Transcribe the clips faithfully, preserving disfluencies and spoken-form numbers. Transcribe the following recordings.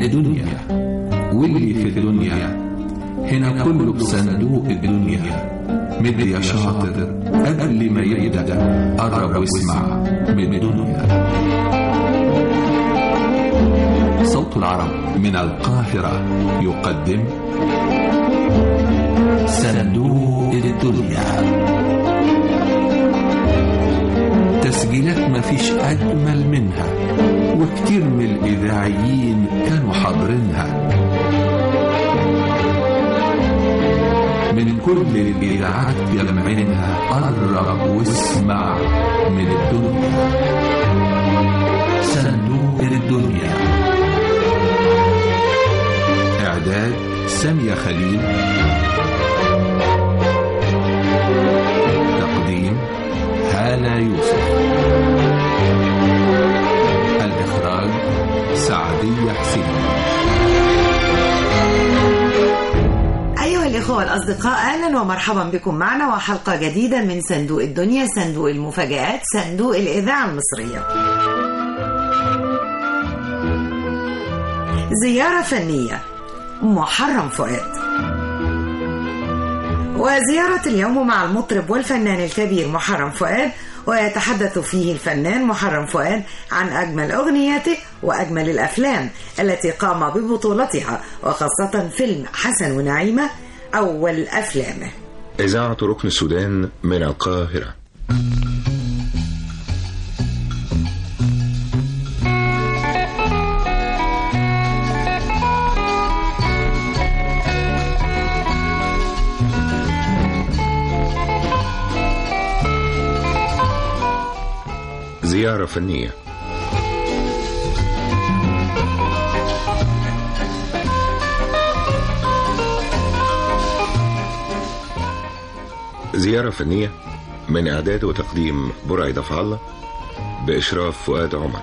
الدنيا واللي في الدنيا هنا كله بصندوق الدنيا. مد يا شاطر قبل ما يبدأ قرب واسمع من الدنيا. صوت العرب من القاهرة يقدم صندوق الدنيا. تسجيلات مفيش أجمل منها، وكتير من الإذاعيين كانوا حاضرينها من كل الإذاعات جمعينها. قرب واسمع من الدنيا. صندوق الدنيا. إعداد سامية خليل. تقديم هالة يوسف. الإخراج سعدية حسين. أيها الإخوة والأصدقاء، أهلا ومرحبا بكم معنا وحلقة جديدة من صندوق الدنيا، صندوق المفاجآت، صندوق الإذاعة المصرية. زيارة فنية، محرم فؤاد. وزيارة اليوم مع المطرب والفنان الكبير محرم فؤاد، ويتحدث فيه الفنان محرم فؤاد عن أجمل أغنياته وأجمل الأفلام التي قام ببطولتها، وخاصة فيلم حسن ونعيمة أول أفلامه. إذاعة ركن السودان من القاهرة. زيارة فنية. زيارة فنية من إعداد وتقديم برعي دفع الله، بإشراف فؤاد عمر.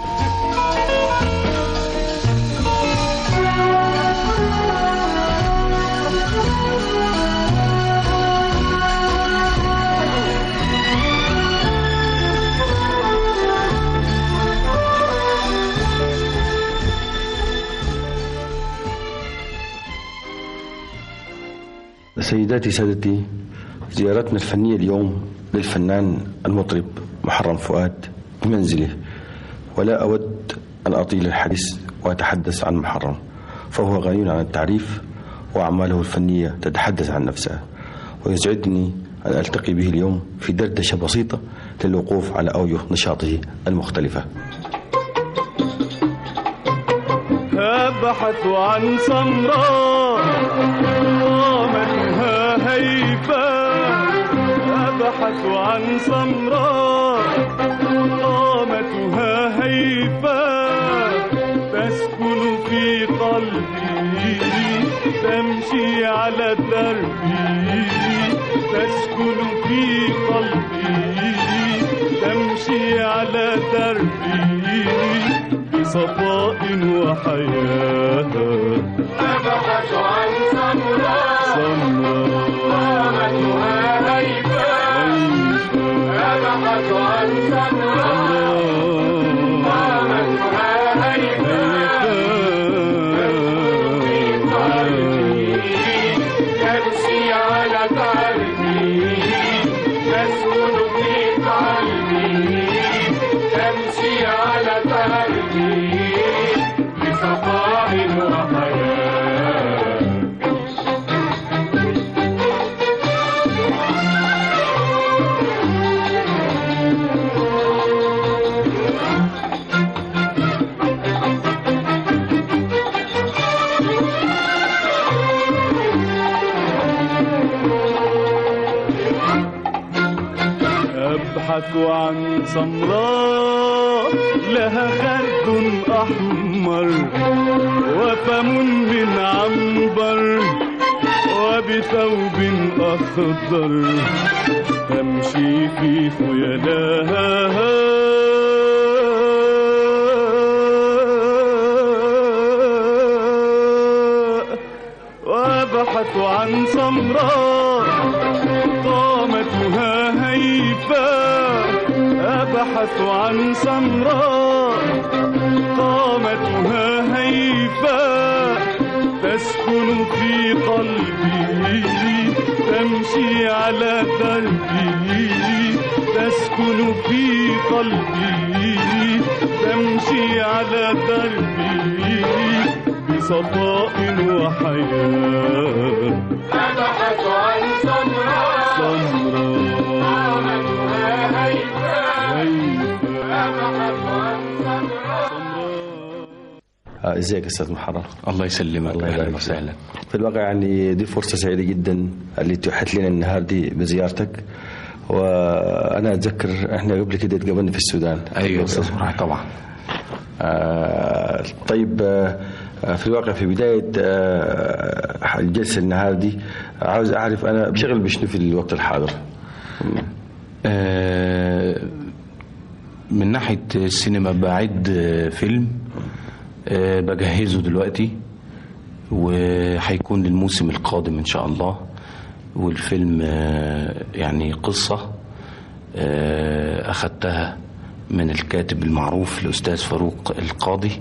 سيداتي سادتي، زيارتنا الفنية اليوم للفنان المطرب محرم فؤاد بمنزله، ولا أود أن أطيل الحديث وأتحدث عن محرم، فهو غني عن التعريف وأعماله الفنية تتحدث عن نفسها، ويسعدني أن ألتقي به اليوم في دردشة بسيطة للوقوف على أوجه نشاطه المختلفة. أبحث عن سمراء قامتها هيفا، أبحث عن سمراء قامتها هيفا، تسكن في قلبي تمشي على دربي، تسكن في قلبي تمشي على دربي، بصفاء وحياة. أبحث عن سمراء قامتها هيفا، أبحث عن سمراء قامتها هيفا، في قلبي تمشي على دربي، تسكن في قلبي تمشي على دربي، بصفاء وحياة. أبحث عن سمراء لها خد أحمر وفم من عنبر وبثوب أخضر، تمشي في خيلاها وأبحث عن سمراء قامتها هيفا، أبحث عن سمراء قامتها هيفا، هيفاء تسكن في قلبي تمشي على دربي تسكن في قلبي تمشي على دربي بصفاء وحياة أبحث عن سمراء سمراء هيفاء أبحث عن سمراء. ازيك استاذ محرم؟ الله يسلمك. الله اهلا وسهلا. في الواقع يعني دي فرصه سعيده جدا اللي اتيحت لنا النهار دي بزيارتك، وانا اتذكر احنا قبل كده اتقابلنا في السودان. ايوه استاذ محرم طبعا. آه طيب آه في الواقع في بدايه آه الجلسه النهار دي عاوز اعرف انا بشغل بشنو في الوقت الحاضر؟ آه من ناحيه السينما بعد فيلم أه بجهزه دلوقتي وهيكون للموسم القادم إن شاء الله. والفيلم أه يعني قصة أه أخذتها من الكاتب المعروف الأستاذ فاروق القاضي،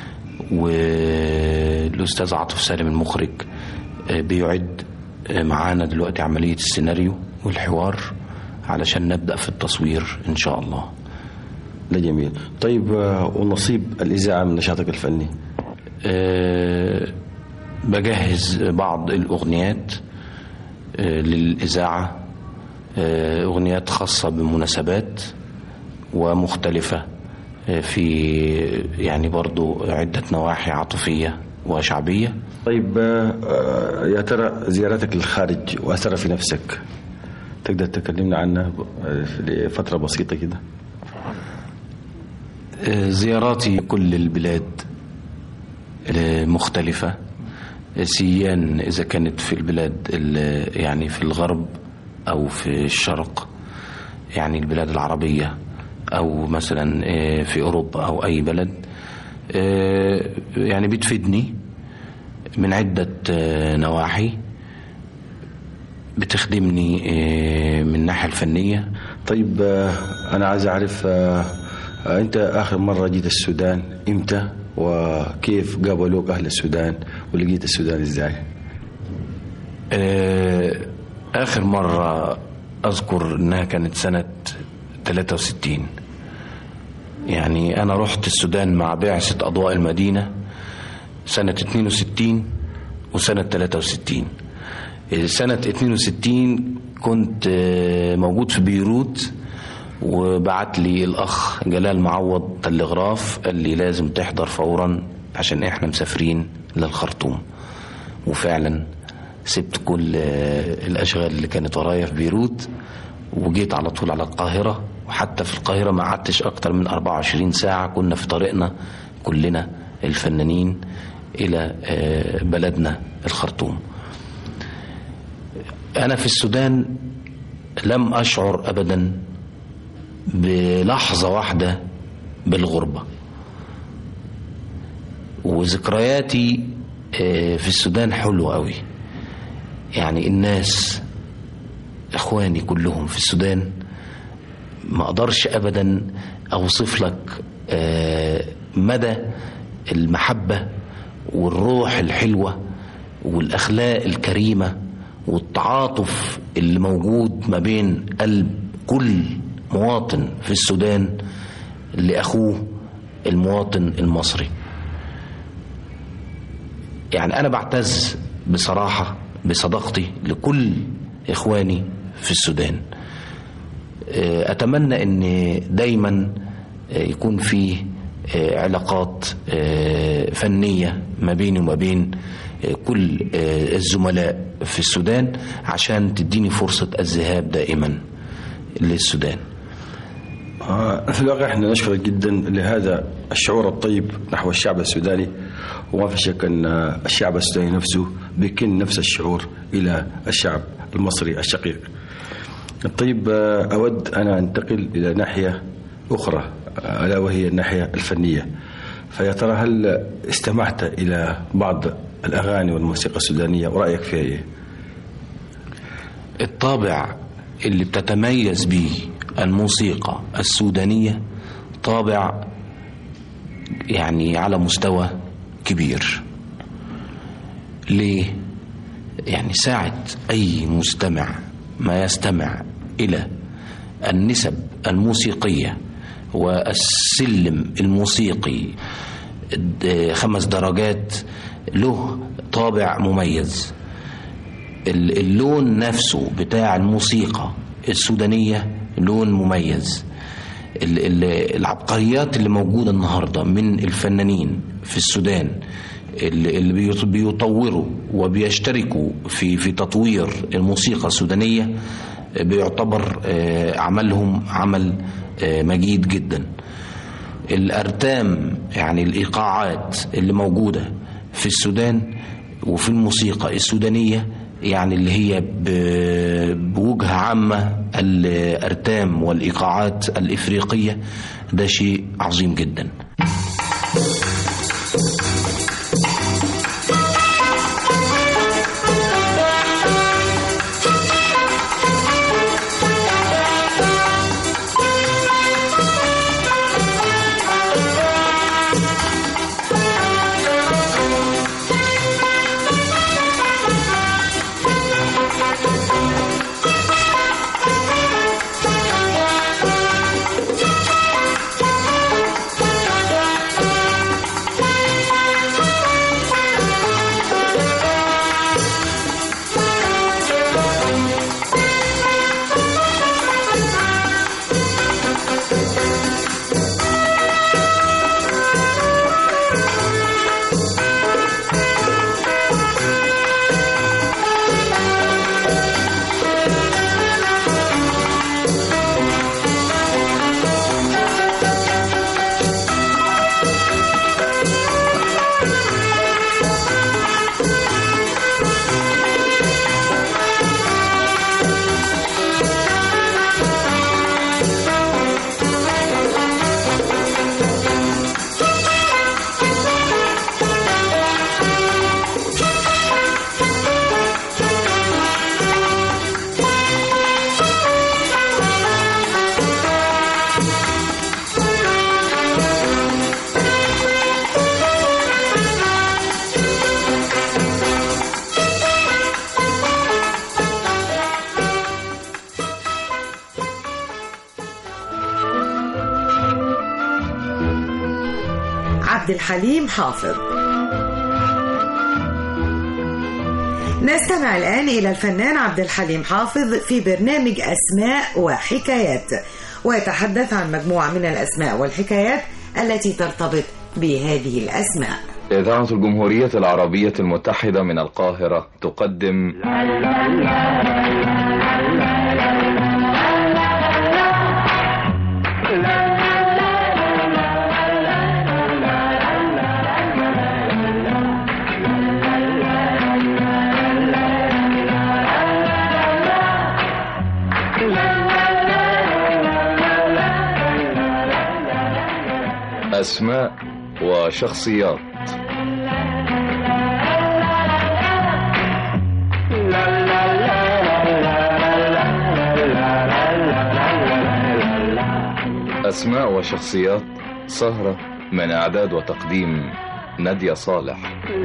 والأستاذ عاطف سالم المخرج أه بيعد معانا دلوقتي عملية السيناريو والحوار علشان نبدأ في التصوير إن شاء الله. ده جميل. طيب ونصيب الإذاعة من نشاطك الفني؟ أه بجهز بعض الأغنيات أه للإذاعة، أه أغنيات خاصة بمناسبات ومختلفة أه في يعني برضو عدة نواحي عاطفية وشعبية. طيب أه يا ترى زيارتك للخارج وأثرها في نفسك تقدر تكلمنا عنها لفترة بسيطة كده؟ زياراتي كل البلاد مختلفة، سيان إذا كانت في البلاد يعني في الغرب أو في الشرق يعني البلاد العربية، أو مثلا في أوروبا أو أي بلد، يعني بتفيدني من عدة نواحي، بتخدمني من الناحية الفنية. طيب أنا عايز أعرف أنت آخر مرة جيت السودان إمتى وكيف قابلوك أهل السودان ولقيت السودان إزاي؟ آخر مرة أذكر أنها كانت سنة ثلاثة وستين، يعني أنا رحت السودان مع بعثة أضواء المدينة سنة اثنين وستين وسنة ثلاثة وستين. سنة اثنين وستين كنت موجود في بيروت، وبعت لي الأخ جلال معوض تلغراف قال لي لازم تحضر فورا عشان احنا مسافرين للخرطوم. وفعلا سبت كل الأشغال اللي كانت ورايا في بيروت وجيت على طول على القاهرة. وحتى في القاهرة ما قعدتش أكتر من أربعة وعشرين ساعة، كنا في طريقنا كلنا الفنانين إلى بلدنا الخرطوم. أنا في السودان لم أشعر أبدا بلحظة واحدة بالغربة، وذكرياتي في السودان حلوة قوي. يعني الناس اخواني كلهم في السودان، ما اقدرش ابدا اوصف لك مدى المحبة والروح الحلوة والاخلاق الكريمة والتعاطف اللي موجود ما بين قلب كل مواطن في السودان لأخوه المواطن المصري. يعني أنا بعتز بصراحة بصداقتي لكل إخواني في السودان. أتمنى أن دايما يكون فيه علاقات فنية ما بيني وما بين كل الزملاء في السودان عشان تديني فرصة الذهاب دائما للسودان. في الواقع احنا نشكرك جدا لهذا الشعور الطيب نحو الشعب السوداني، وما في شك ان الشعب السوداني نفسه بيكن نفس الشعور الى الشعب المصري الشقيق. طيب اود انا انتقل الى ناحية اخرى الا وهي الناحية الفنية. فيا ترى هل استمعت الى بعض الاغاني والموسيقى السودانية ورأيك فيها ايه؟ الطابع اللي بتتميز به الموسيقى السودانية طابع يعني على مستوى كبير. ليه؟ يعني ساعة أي مستمع ما يستمع إلى النسب الموسيقية والسلم الموسيقي خمس درجات له طابع مميز. اللون نفسه بتاع الموسيقى السودانية لون مميز. العبقريات اللي موجودة النهاردة من الفنانين في السودان اللي بيطوروا وبيشتركوا في في تطوير الموسيقى السودانية بيعتبر عملهم عمل مجيد جدا. الأرتام يعني الإيقاعات اللي موجودة في السودان وفي الموسيقى السودانية يعني اللي هي بوجهة عامة الأرتام والإيقاعات الإفريقية ده شيء عظيم جدا. عبد الحليم حافظ. نستمع الآن إلى الفنان عبد الحليم حافظ في برنامج أسماء وحكايات، ويتحدث عن مجموعة من الأسماء والحكايات التي ترتبط بهذه الأسماء. إذاعة الجمهورية العربية المتحدة من القاهرة تقدم أسماء وشخصيات. أسماء وشخصيات سهرة من إعداد وتقديم نادية صالح.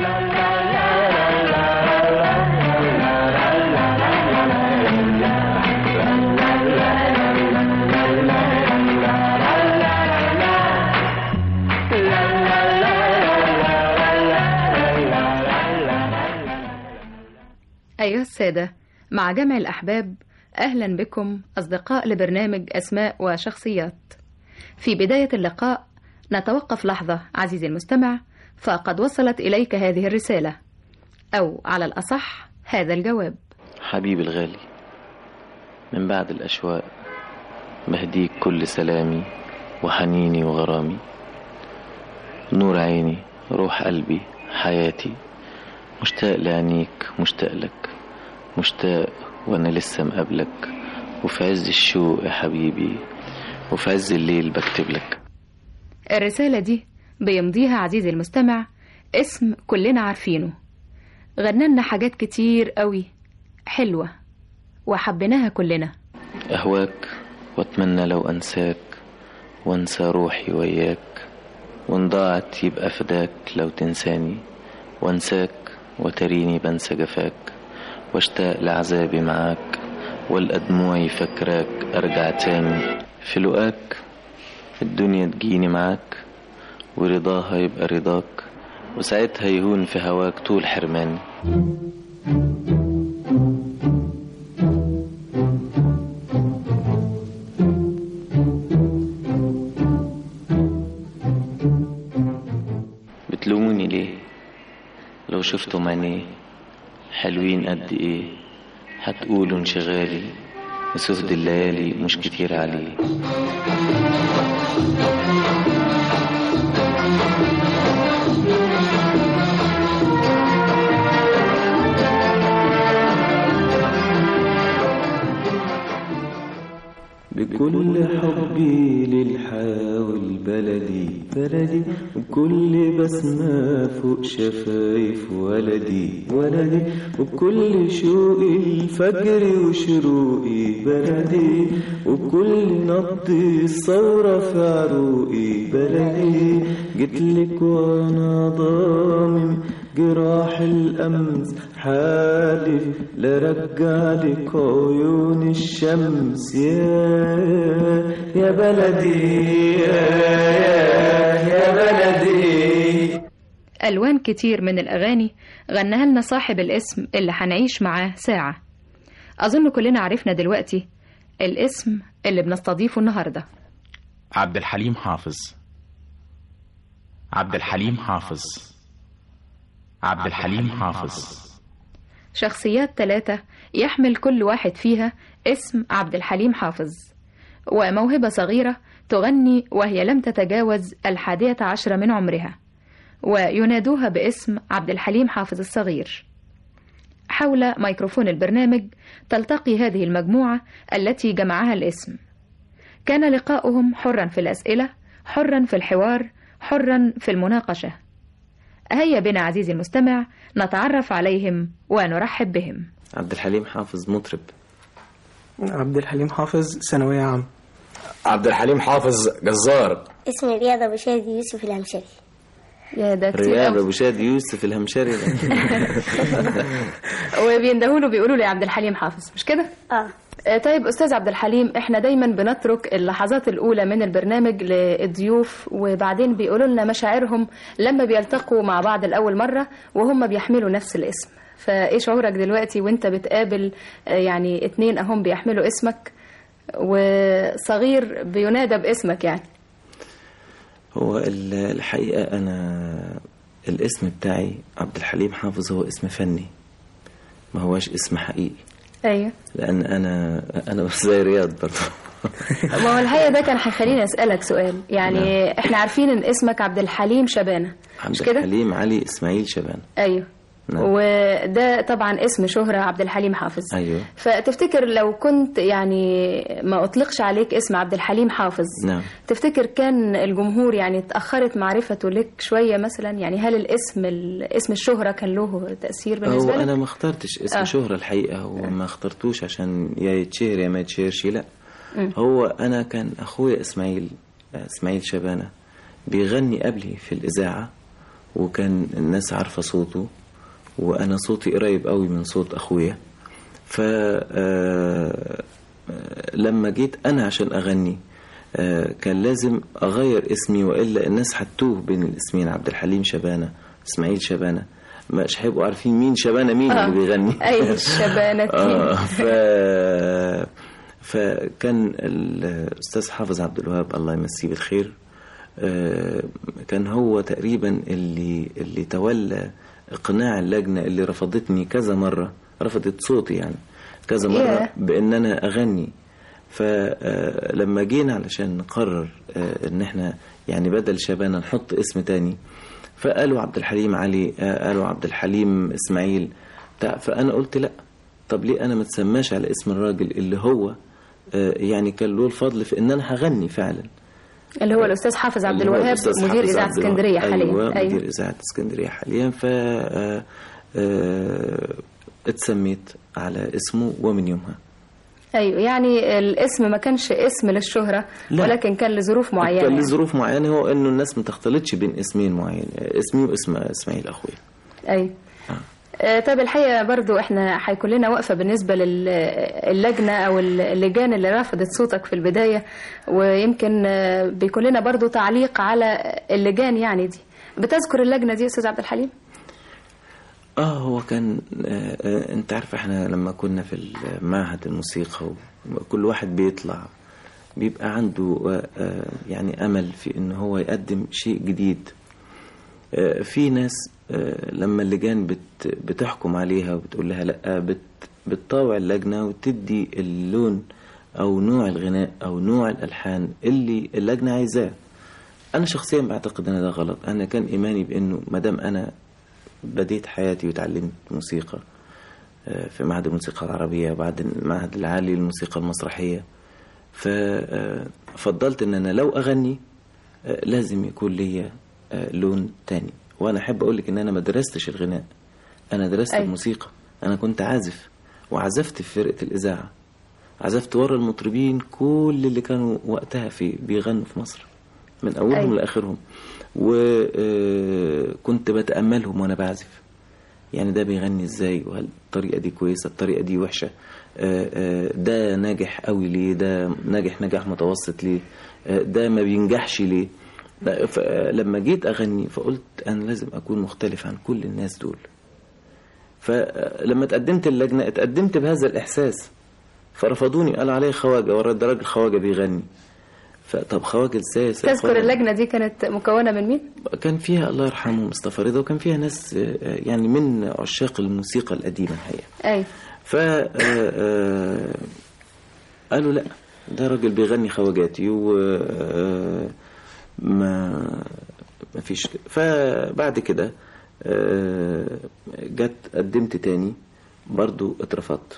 أيها السادة، مع جمع الأحباب أهلا بكم أصدقاء لبرنامج أسماء وشخصيات. في بداية اللقاء نتوقف لحظة عزيزي المستمع، فقد وصلت إليك هذه الرسالة، أو على الأصح هذا الجواب. حبيبي الغالي، من بعد الأشواق بهديك كل سلامي وحنيني وغرامي، نور عيني روح قلبي حياتي، مشتاق لعينيك مشتاق لك، مشتاق وانا لسه مقابلك، وفي عز الشوق يا حبيبي وفي عز الليل بكتب لك. الرسالة دي بيمضيها عزيزي المستمع اسم كلنا عارفينه، غنالنا حاجات كتير قوي حلوة وحبيناها كلنا. أهواك واتمنى لو أنساك وانسى روحي وياك، وإن ضاعت يبقى فداك لو تنساني، وانساك وتريني بنسى جفاك، واشتاق لعذابي معاك، والقى دموعي فكراك ارجع تاني. في لقاك الدنيا تجيني معاك، ورضاها يبقى رضاك، وساعتها يهون في هواك طول حرماني. بتلوموني ليه؟ لو شفتوا عينيه حلوين قد ايه، هتقولوا انشغالي وسهد الليالي مش كتير عليه. بكل حبي للحياة والبلدي بلدي، وكل بسمة فوق شفايف ولدي ولدي، وكل شوقي الفجر وشروقي بلدي، وكل نبض الثورة في عروقي بلدي. جيتلك وانا ضامن جراح الأمس، حالف لرجع لك عيون الشمس. يا يا بلدي يا, يا بلدي. ألوان كتير من الأغاني غناها لنا صاحب الاسم اللي هنعيش معاه ساعة. أظن كلنا عرفنا دلوقتي الاسم اللي بنستضيفه النهاردة. عبد الحليم حافظ. عبد الحليم حافظ. عبد الحليم حافظ. شخصيات ثلاثة يحمل كل واحد فيها اسم عبد الحليم حافظ، وموهبة صغيرة تغني وهي لم تتجاوز الحادية عشرة من عمرها، وينادوها باسم عبد الحليم حافظ الصغير. حول ميكروفون البرنامج تلتقي هذه المجموعة التي جمعها الاسم. كان لقاؤهم حرا في الأسئلة، حرا في الحوار، حرا في المناقشة. هيا بنا عزيزي المستمع نتعرف عليهم ونرحب بهم. عبد الحليم حافظ مطرب. عبد الحليم حافظ ثانوية عام. عبد الحليم حافظ جزار. اسمي رياض أبو شادي يوسف الهمشري. يا ده كتير. رياض أبو شادي يوسف الهمشري. وبيندهوا له بيقولوا لي عبد الحليم حافظ، مش كده؟ اه. طيب أستاذ عبد الحليم، احنا دايما بنترك اللحظات الأولى من البرنامج للضيوف، وبعدين بيقولوا لنا مشاعرهم لما بيلتقوا مع بعض الأول مرة وهم بيحملوا نفس الاسم. فإيه شعورك دلوقتي وانت بتقابل يعني اتنين أهم بيحملوا اسمك وصغير بينادى باسمك؟ يعني هو الحقيقة أنا الاسم بتاعي عبد الحليم حافظ هو اسم فني، ما هواش اسم حقيقي. ايوه، لان انا انا زي رياض برضه. ما هو الحقيقه ده كان هيخليني اسالك سؤال. يعني نعم. احنا عارفين ان اسمك عبد الحليم شبانه، مش كده؟ عبد الحليم علي اسماعيل شبانه. ايوه. نعم. وده طبعا اسم شهرة عبد الحليم حافظ. أيوة. فتفتكر لو كنت يعني ما أطلقش عليك اسم عبد الحليم حافظ، نعم. تفتكر كان الجمهور يعني تأخرت معرفته لك شوية مثلا؟ يعني هل الاسم اسم الشهرة كان له تأثير بالنسبة لك؟ هو أنا ما اخترتش اسم آه. شهرة الحقيقة، وما اخترتوش عشان يا يتشهر يا ما يتشهرش، لا. م. هو أنا كان أخويا إسماعيل إسماعيل شبانة بيغني قبلي في الإذاعة، وكان الناس عارفة صوته، وأنا صوتي قريب قوي من صوت أخويا. فلما جيت أنا عشان أغني كان لازم أغير اسمي، وإلا الناس هتوه بين الاسمين عبد الحليم شبانة إسماعيل شبانة، مش هيبقوا عارفين مين شبانة مين آه. اللي بيغني. أي شبانة آه. ف... فكان الأستاذ حافظ عبد الوهاب الله يمسيه بالخير كان هو تقريبا اللي اللي تولى إقناع اللجنة اللي رفضتني كذا مرة، رفضت صوتي يعني كذا مرة yeah. بأن أنا أغني. فلما جينا علشان نقرر أن احنا يعني بدل شبانة نحط اسم تاني، فقالوا عبد الحليم علي، قالوا عبد الحليم إسماعيل، فأنا قلت لا، طب ليه أنا ما تسماش على اسم الراجل اللي هو يعني كان له الفضل في أن أنا هغني فعلا، اللي هو الأستاذ حافظ عبد الوهاب مدير إذاعة اسكندرية حاليا. أيوة, أيوة مدير إذاعة اسكندرية حاليا. ف اتسميت على اسمه، ومن يومها ايوه، يعني الاسم ما كانش اسم للشهرة، لا. ولكن كان لظروف معينة. كان لظروف معينة، هو انه الناس ما تختلطش بين اسمين معين، اسمي واسم اسماعيل اخويا. ايوه. آه. طيب الحقيقة برضو احنا هيكون لنا وقفة بالنسبة للجنة او اللجان اللي رفضت صوتك في البداية، ويمكن بيكون لنا برضو تعليق على اللجان يعني دي. بتذكر اللجنة دي استاذ عبد الحليم؟ اه هو كان آه آه انت عارف احنا لما كنا في معهد الموسيقى وكل واحد بيطلع بيبقى عنده آه آه يعني امل في ان هو يقدم شيء جديد. آه في ناس آه لما اللجان بت بتحكم عليها وبتقول لها لا، بت بتطاوع اللجنة وتدي اللون او نوع الغناء او نوع الالحان اللي اللجنة عايزاه. انا شخصيا بعتقد ان ده غلط. انا كان ايماني بانه مادام انا بديت حياتي وتعلمت موسيقى في معهد الموسيقى العربية وبعد المعهد العالي للموسيقى المسرحية، ففضلت ان انا لو اغني لازم يكون لي لون تاني. وانا احب اقولك ان انا ما درستش الغناء، انا درست أي. الموسيقى. انا كنت عازف وعزفت في فرقة الاذاعة، عزفت ورا المطربين كل اللي كانوا وقتها في بيغنوا في مصر من اولهم لاخرهم، وكنت بتأملهم وانا بعزف، يعني ده بيغني ازاي، وهل الطريقة دي كويسة، الطريقة دي وحشة، ده ناجح قوي ليه، ده ناجح نجاح متوسط ليه، ده ما بينجحش ليه. لما جيت اغني فقلت انا لازم اكون مختلف عن كل الناس دول. فلما تقدمت اللجنة اتقدمت بهذا الاحساس، فرفضوني، قال عليه خواجة، ورا ده راجل خواجة بيغني. فطب خواجة ازاي؟ تذكر اللجنة دي كانت مكونة من مين؟ كان فيها الله يرحمه مصطفى رضا، وكان فيها ناس يعني من عشاق الموسيقى القديمة الحقيقة. اي ف قالوا لا، ده راجل بيغني خواجاتي و ما ما فيش. فبعد كده جت قدمت تاني برضو اترفضت.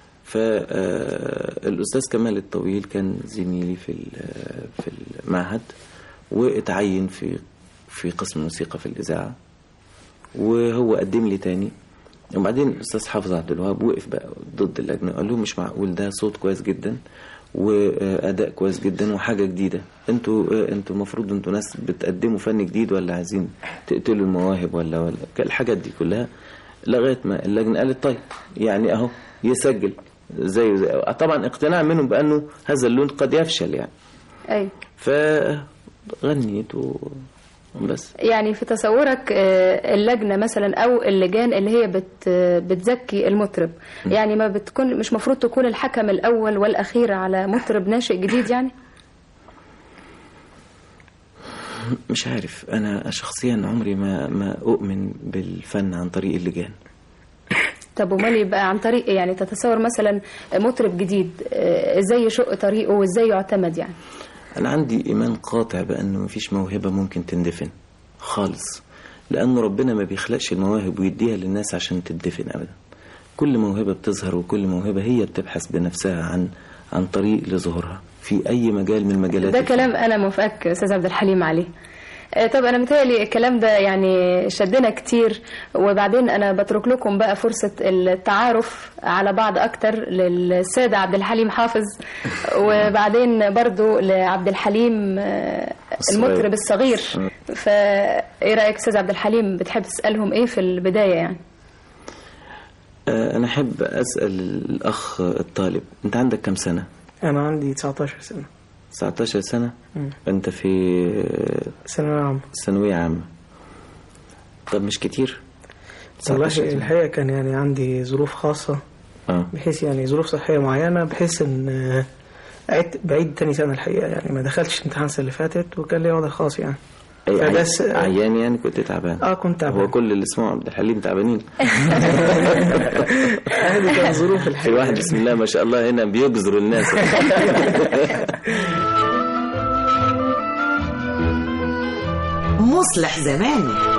فالأستاذ كمال الطويل كان زميلي في في المعهد، واتعين في في قسم الموسيقى في الإذاعة، وهو قدم لي تاني. وبعدين الأستاذ حافظ عبد الوهاب وقف بقى ضد اللجنة، قال له مش معقول، ده صوت كويس جدا وأداء كويس جدا وحاجة جديدة، انتوا انتوا المفروض انتوا ناس بتقدموا فن جديد ولا عايزين تقتلوا المواهب ولا ولا الحاجات دي كلها. لغاية ما اللجنة قالت طيب يعني اهو يسجل زي, زي طبعا اقتناع منهم بأنه هذا اللون قد يفشل يعني. اي فغنيت بس. يعني في تصورك اللجنة مثلا او اللجان اللي هي بت بتزكي المطرب، يعني ما بتكون مش مفروض تكون الحكم الاول والاخير على مطرب ناشئ جديد يعني؟ مش عارف، انا شخصيا عمري ما ما اؤمن بالفن عن طريق اللجان. طب ومال يبقى عن طريق يعني تتصور مثلا مطرب جديد ازاي يشق طريقه وازاي يعتمد يعني؟ أنا عندي إيمان قاطع بأنه مفيش موهبة ممكن تندفن خالص، لأنه ربنا ما بيخلقش المواهب ويديها للناس عشان تندفن أبدا. كل موهبة بتظهر وكل موهبة هي بتبحث بنفسها عن عن طريق لظهورها في أي مجال من المجالات. ده كلام أنا موافقك أستاذ عبد الحليم عليه. طب أنا متهيألي الكلام ده يعني شدنا كتير، وبعدين أنا بترك لكم بقى فرصة التعارف على بعض أكتر للسادة عبد الحليم حافظ، وبعدين برضو لعبد الحليم المطرب الصغير. فإيه رأيك أستاذ عبد الحليم، بتحب تسألهم إيه في البداية يعني؟ أنا أحب أسأل الأخ الطالب، أنت عندك كم سنة؟ أنا عندي تسعتاشر سنة. تسعتاشر سنة؟ مم. أنت في ثانوية عامة. ثانوية عامة. طب مش كتير؟ والله الحقيقة كان يعني عندي ظروف خاصة، آه. بحيث يعني ظروف صحية معينة، بحيث ان عدت بعيد تاني سنة الحقيقة، يعني ما دخلتش امتحان السنة اللي فاتت، وكان لي وضع خاص يعني. أي عيان, عيان يعني كنت تعبان؟ اه كنت تعبان. هو كل اللي اسمه عبد الحليم تعبانين. هذه كان ظروف الحقيقة. في واحد بسم الله ما شاء الله هنا بيجزر الناس. مصلح زماني،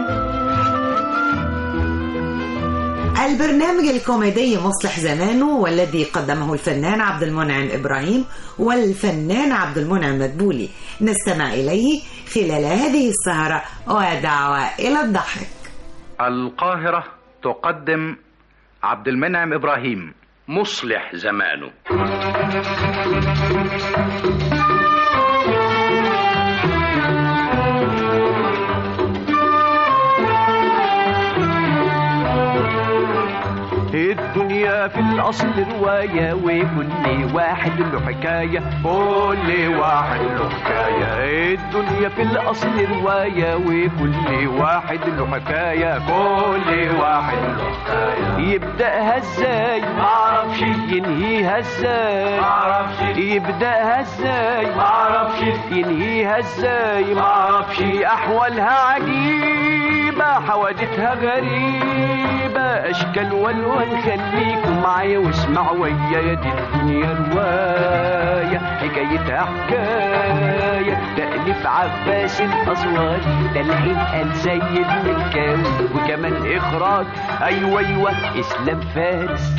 البرنامج الكوميدي مصلح زمانه، والذي قدمه الفنان عبد المنعم إبراهيم والفنان عبد المنعم مدبولي، نستمع إليه خلال هذه السهرة ودعوة إلى الضحك. القاهرة تقدم عبد المنعم إبراهيم مصلح زمانه. الدنيا في الأصل رواية وكل واحد له حكاية، كل واحد له حكاية. الدنيا في الأصل رواية وكل واحد له حكاية، كل واحد له حكاية. يبدأها ازاي معرفش، ينهيها ازاي معرفش، يبدأها ازاي معرفش، ينهيها ازاي معرفش. أحوالها عجيبة حوادثها غريبة، أشكال والوان. خليكم معايا واسمعوا ويايا، دي الدنيا رواية حكايتها حكاية. تأليف عباس الأزواري، تلحين قال سيد مكاوي، وكمان إخراج أيوة أيوة إسلام فارس.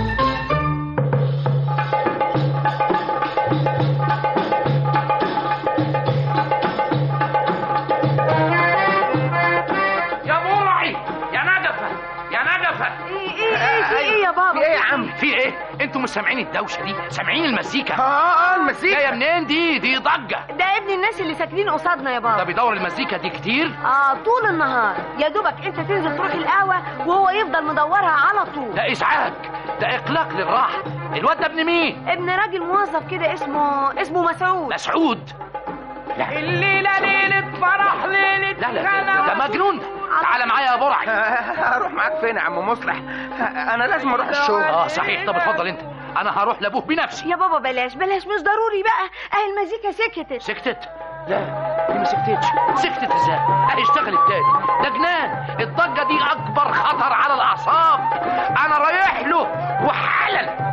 في ايه؟ انتوا مش سامعين الدوشه دي؟ سامعين المزيكا؟ اه المزيكا جايه منين دي؟ دي ضجه. ده ابن الناس اللي ساكنين قصادنا يا بابا. ده بيدور المزيكا دي كتير؟ اه طول النهار، يا دوبك انت تنزل تروح القهوه وهو يفضل مدورها على طول. ده ازعاج، ده اقلاق للراحه. الواد ده ابن مين؟ ابن راجل موظف كده اسمه اسمه مسعود. مسعود؟ لا الليله ليله فرح ليله لا لا ده, ده مجنون. تعال معايا يا برعي. هروح معاك فين يا عم مصلح؟ انا لازم اروح الشغل. اه صحيح. طب اتفضل انت، انا هروح لابوه بنفسي. يا بابا بلاش بلاش، مش ضروري بقى. اهي المزيكا سكتت. سكتت؟ لا دي ما سكتتش. سكتت ازاي؟ اهي اشتغلت تاني. ده جنان. الضجه دي اكبر خطر على الاعصاب. انا رايح له وحالا.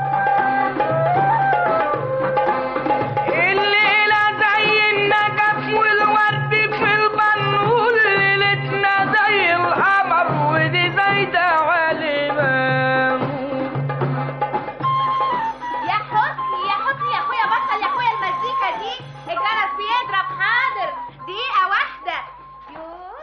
الليله زي النجف والورد في البنول، ليلتنا زي القمر ودي زايده على مامون. يا حسني يا حسني يا اخويا، بطل يا اخويا المزيكا دي، الجرس بيضرب. حاضر دقيقه واحده. يوه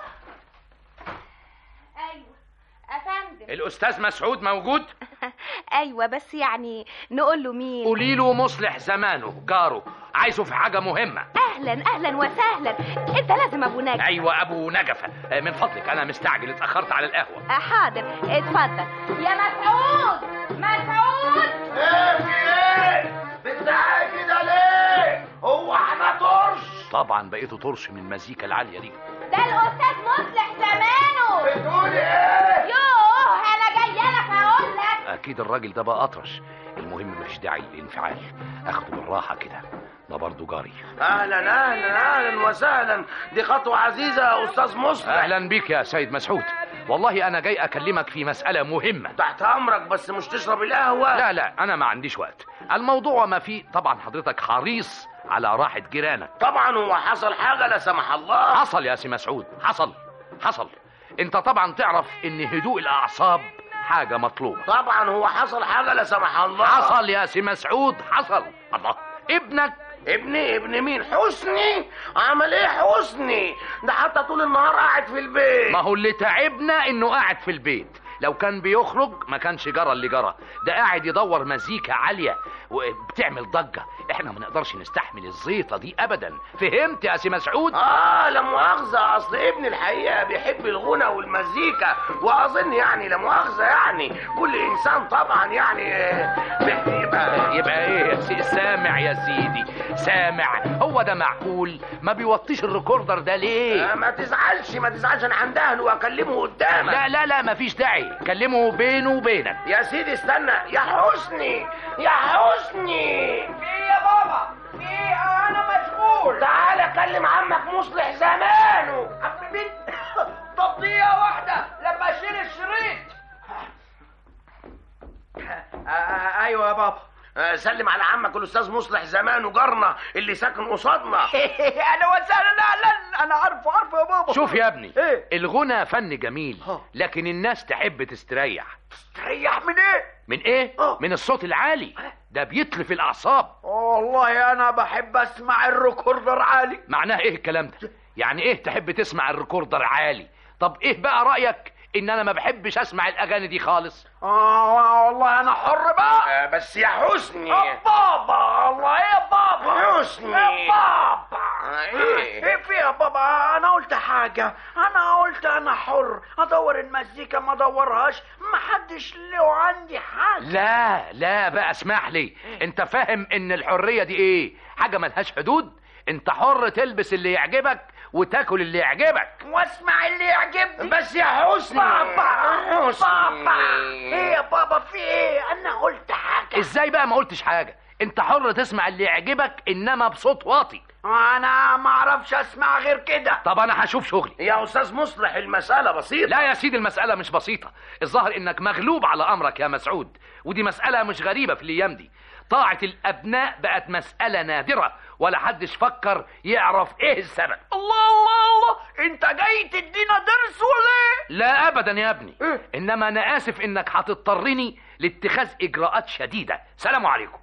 ايوه افندم. الاستاذ مسعود موجود؟ ايوه بس يعني نقول له مين؟ قولي له مصلح زمانه جاره، عايزه في حاجه مهمه. اهلا اهلا وسهلا. انت لازم ابو نجفه. ايوه ابو نجفه. من فضلك انا مستعجل، اتاخرت على القهوه. حاضر اتفضل. يا مسعود مسعود. ايه في ايه؟ بتزعق كده ليه؟ هو احنا طرش؟ طبعا بقيتوا طرش من المزيكا العاليه دي. ده الاستاذ مصلح زمانه. بتقولي ايه؟ يوه انا جايه لك هقول لك. اكيد الراجل ده بقى اطرش. المهم مفيش داعي للانفعال، اخده بالراحه كده، ده برضه جاري. اهلا اهلا اهلا وسهلا، دي خطوه عزيزه يا استاذ مصلح. اهلا بيك يا سيد مسعود. والله انا جاي اكلمك في مساله مهمه. تحت امرك، بس مش تشرب القهوه. لا لا انا ما عنديش وقت. الموضوع ما فيه. طبعا حضرتك حريص على راحه جيرانك. طبعا هو حصل حاجه لا سمح الله؟ حصل يا سي مسعود، حصل حصل. انت طبعا تعرف ان هدوء الاعصاب حاجه مطلوبه. طبعا هو حصل حاجه لا سمح الله؟ حصل يا سي مسعود، حصل. الله، ابنك. ابني؟ ابن مين؟ حسني؟ عمل ايه حسني؟ ده حتى طول النهار قاعد في البيت. ما هو اللي تعبنا انه قاعد في البيت. لو كان بيخرج ما كانش جرى اللي جرى. ده قاعد يدور مزيكا عاليه وبتعمل ضجه. احنا ما نقدرش نستحمل الزيطه دي ابدا. فهمت يا سي مسعود؟ اه لا مؤاخذه، اصل ابني الحقيقه بيحب الغنى والمزيكا، واظن يعني لا مؤاخذه يعني كل انسان طبعا يعني يبقى يبقى ايه يا سي؟ سامع يا سيدي سامع. هو ده معقول؟ ما بيوطيش الريكوردر ده ليه؟ آه ما تزعلش ما تزعلش، انا هندهله واكلمه قدامك. لا لا لا مفيش داعي، كلمه بينه وبينك. يا سيدي استنى يا حسني يا حسني. في يا بابا؟ في انا مشغول. تعالى كلم عمك مصلح زمانه. عم مين؟ طب دقيقة واحدة لما اشيل الشريط. آه ايوه يا بابا. آه سلم على عمك الاستاذ مصلح زمانه جارنا اللي ساكن قصادنا. انا وسهلا اهلا، انا عارفه عارفه يا بابا. شوف يا ابني، إيه؟ الغنى فن جميل، لكن الناس تحب تستريح. تستريح من ايه؟ من ايه؟ أوه. من الصوت العالي، ده بيتلف الاعصاب. والله انا بحب اسمع الريكوردر عالي. معناه ايه الكلام ده؟ يعني ايه تحب تسمع الريكوردر عالي؟ طب ايه بقى رايك ان انا ما بحبش اسمع الاغاني دي خالص. اه والله انا حر بقى. آه بس يا حسني. آه بابا الله يا بابا. حسني. يا بابا. آه ايه ايه في يا بابا؟ انا قلت حاجة، انا قلت انا حر ادور المزيكا ما ادورهاش، ما حدش له عندي حاجة. لا لا بقى اسمح لي، انت فاهم ان الحرية دي ايه؟ حاجة ملهاش حدود. انت حر تلبس اللي يعجبك وتاكل اللي يعجبك واسمع اللي يعجبني. بس يا حسني. بابا حسني. بابا ايه يا بابا في ايه؟ انا قلت حاجة. ازاي بقى ما قلتش حاجة؟ انت حر تسمع اللي يعجبك انما بصوت واطي. انا ما اعرفش اسمع غير كده. طب انا هشوف شغلي. يا استاذ مصلح المسألة بسيطة. لا يا سيدي المسألة مش بسيطة، الظاهر انك مغلوب على امرك يا مسعود، ودي مسألة مش غريبة في الايام دي. طاعة الابناء بقت مسألة نادرة ولا حدش فكر يعرف ايه السبب. الله الله الله، انت جاي تدينا درس ولا ايه؟ لا ابدا يا ابني. إيه؟ انما انا اسف انك هتضطرني لاتخاذ اجراءات شديدة. سلام عليكم.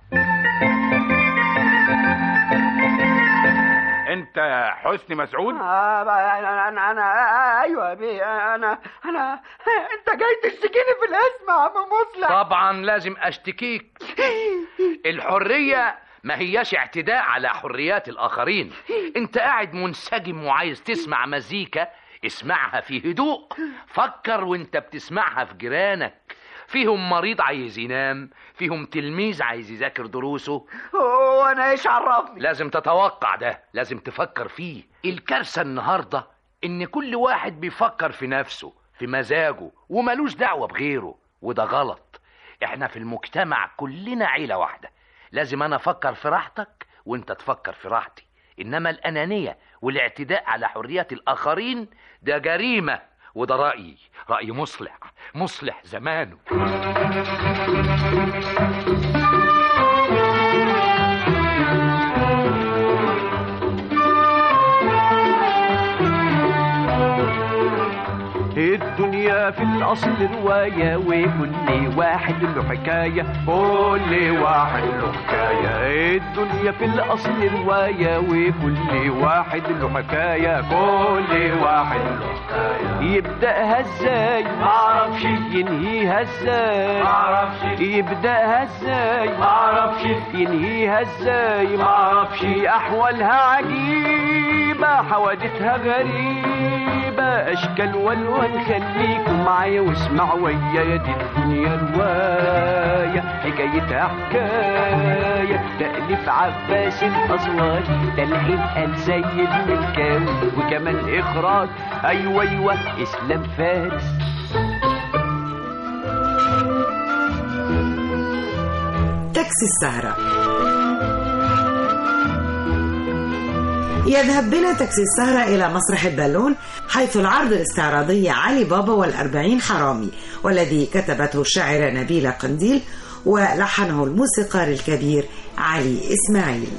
انت حسني مسعود؟ آه انا انا انا ايوه يا بيه، انا انا انت جاي تشتكيني في الاسم يا عم مصلح؟ طبعا لازم اشتكيك. الحرية ما هياش اعتداء على حريات الاخرين. انت قاعد منسجم وعايز تسمع مزيكا، اسمعها في هدوء. فكر وانت بتسمعها في جيرانك، فيهم مريض عايز ينام، فيهم تلميذ عايز يذاكر دروسه. وانا ايش عرفني؟ لازم تتوقع ده، لازم تفكر فيه. الكارثة النهاردة ان كل واحد بيفكر في نفسه، في مزاجه، وملوش دعوة بغيره، وده غلط. احنا في المجتمع كلنا عيلة واحدة، لازم انا افكر في راحتك وانت تفكر في راحتي. انما الانانية والاعتداء على حريات الاخرين ده جريمة، وده رأيي، رأي مصلح مصلح زمانه. الدنيا في الأصل رواية وكل واحد له حكاية، كل واحد له حكاية. الدنيا في الأصل رواية وكل واحد له حكاية، كل واحد له حكاية. يبدأها ازاي معرفش، ينهيها ازاي معرفش، يبدأها ازاي معرفش، ينهيها ازاي معرفش. أحوالها عجيبة حوادثها غريبة، أشكال والوان. خليكم معايا واسمع ويايا، دي الدنيا رواية حكايتها حكاية. تأليف عباس الأصوات، تلحين قال سيد ملكاوي، وكمان إخراج أيوة أيوة إسلام فارس. تاكسي السهرة. يذهب بنا تاكسي السهرة إلى مسرح البالون، حيث العرض الاستعراضي علي بابا والأربعين حرامي، والذي كتبته الشاعرة نبيلة قنديل ولحنه الموسيقار الكبير علي إسماعيل.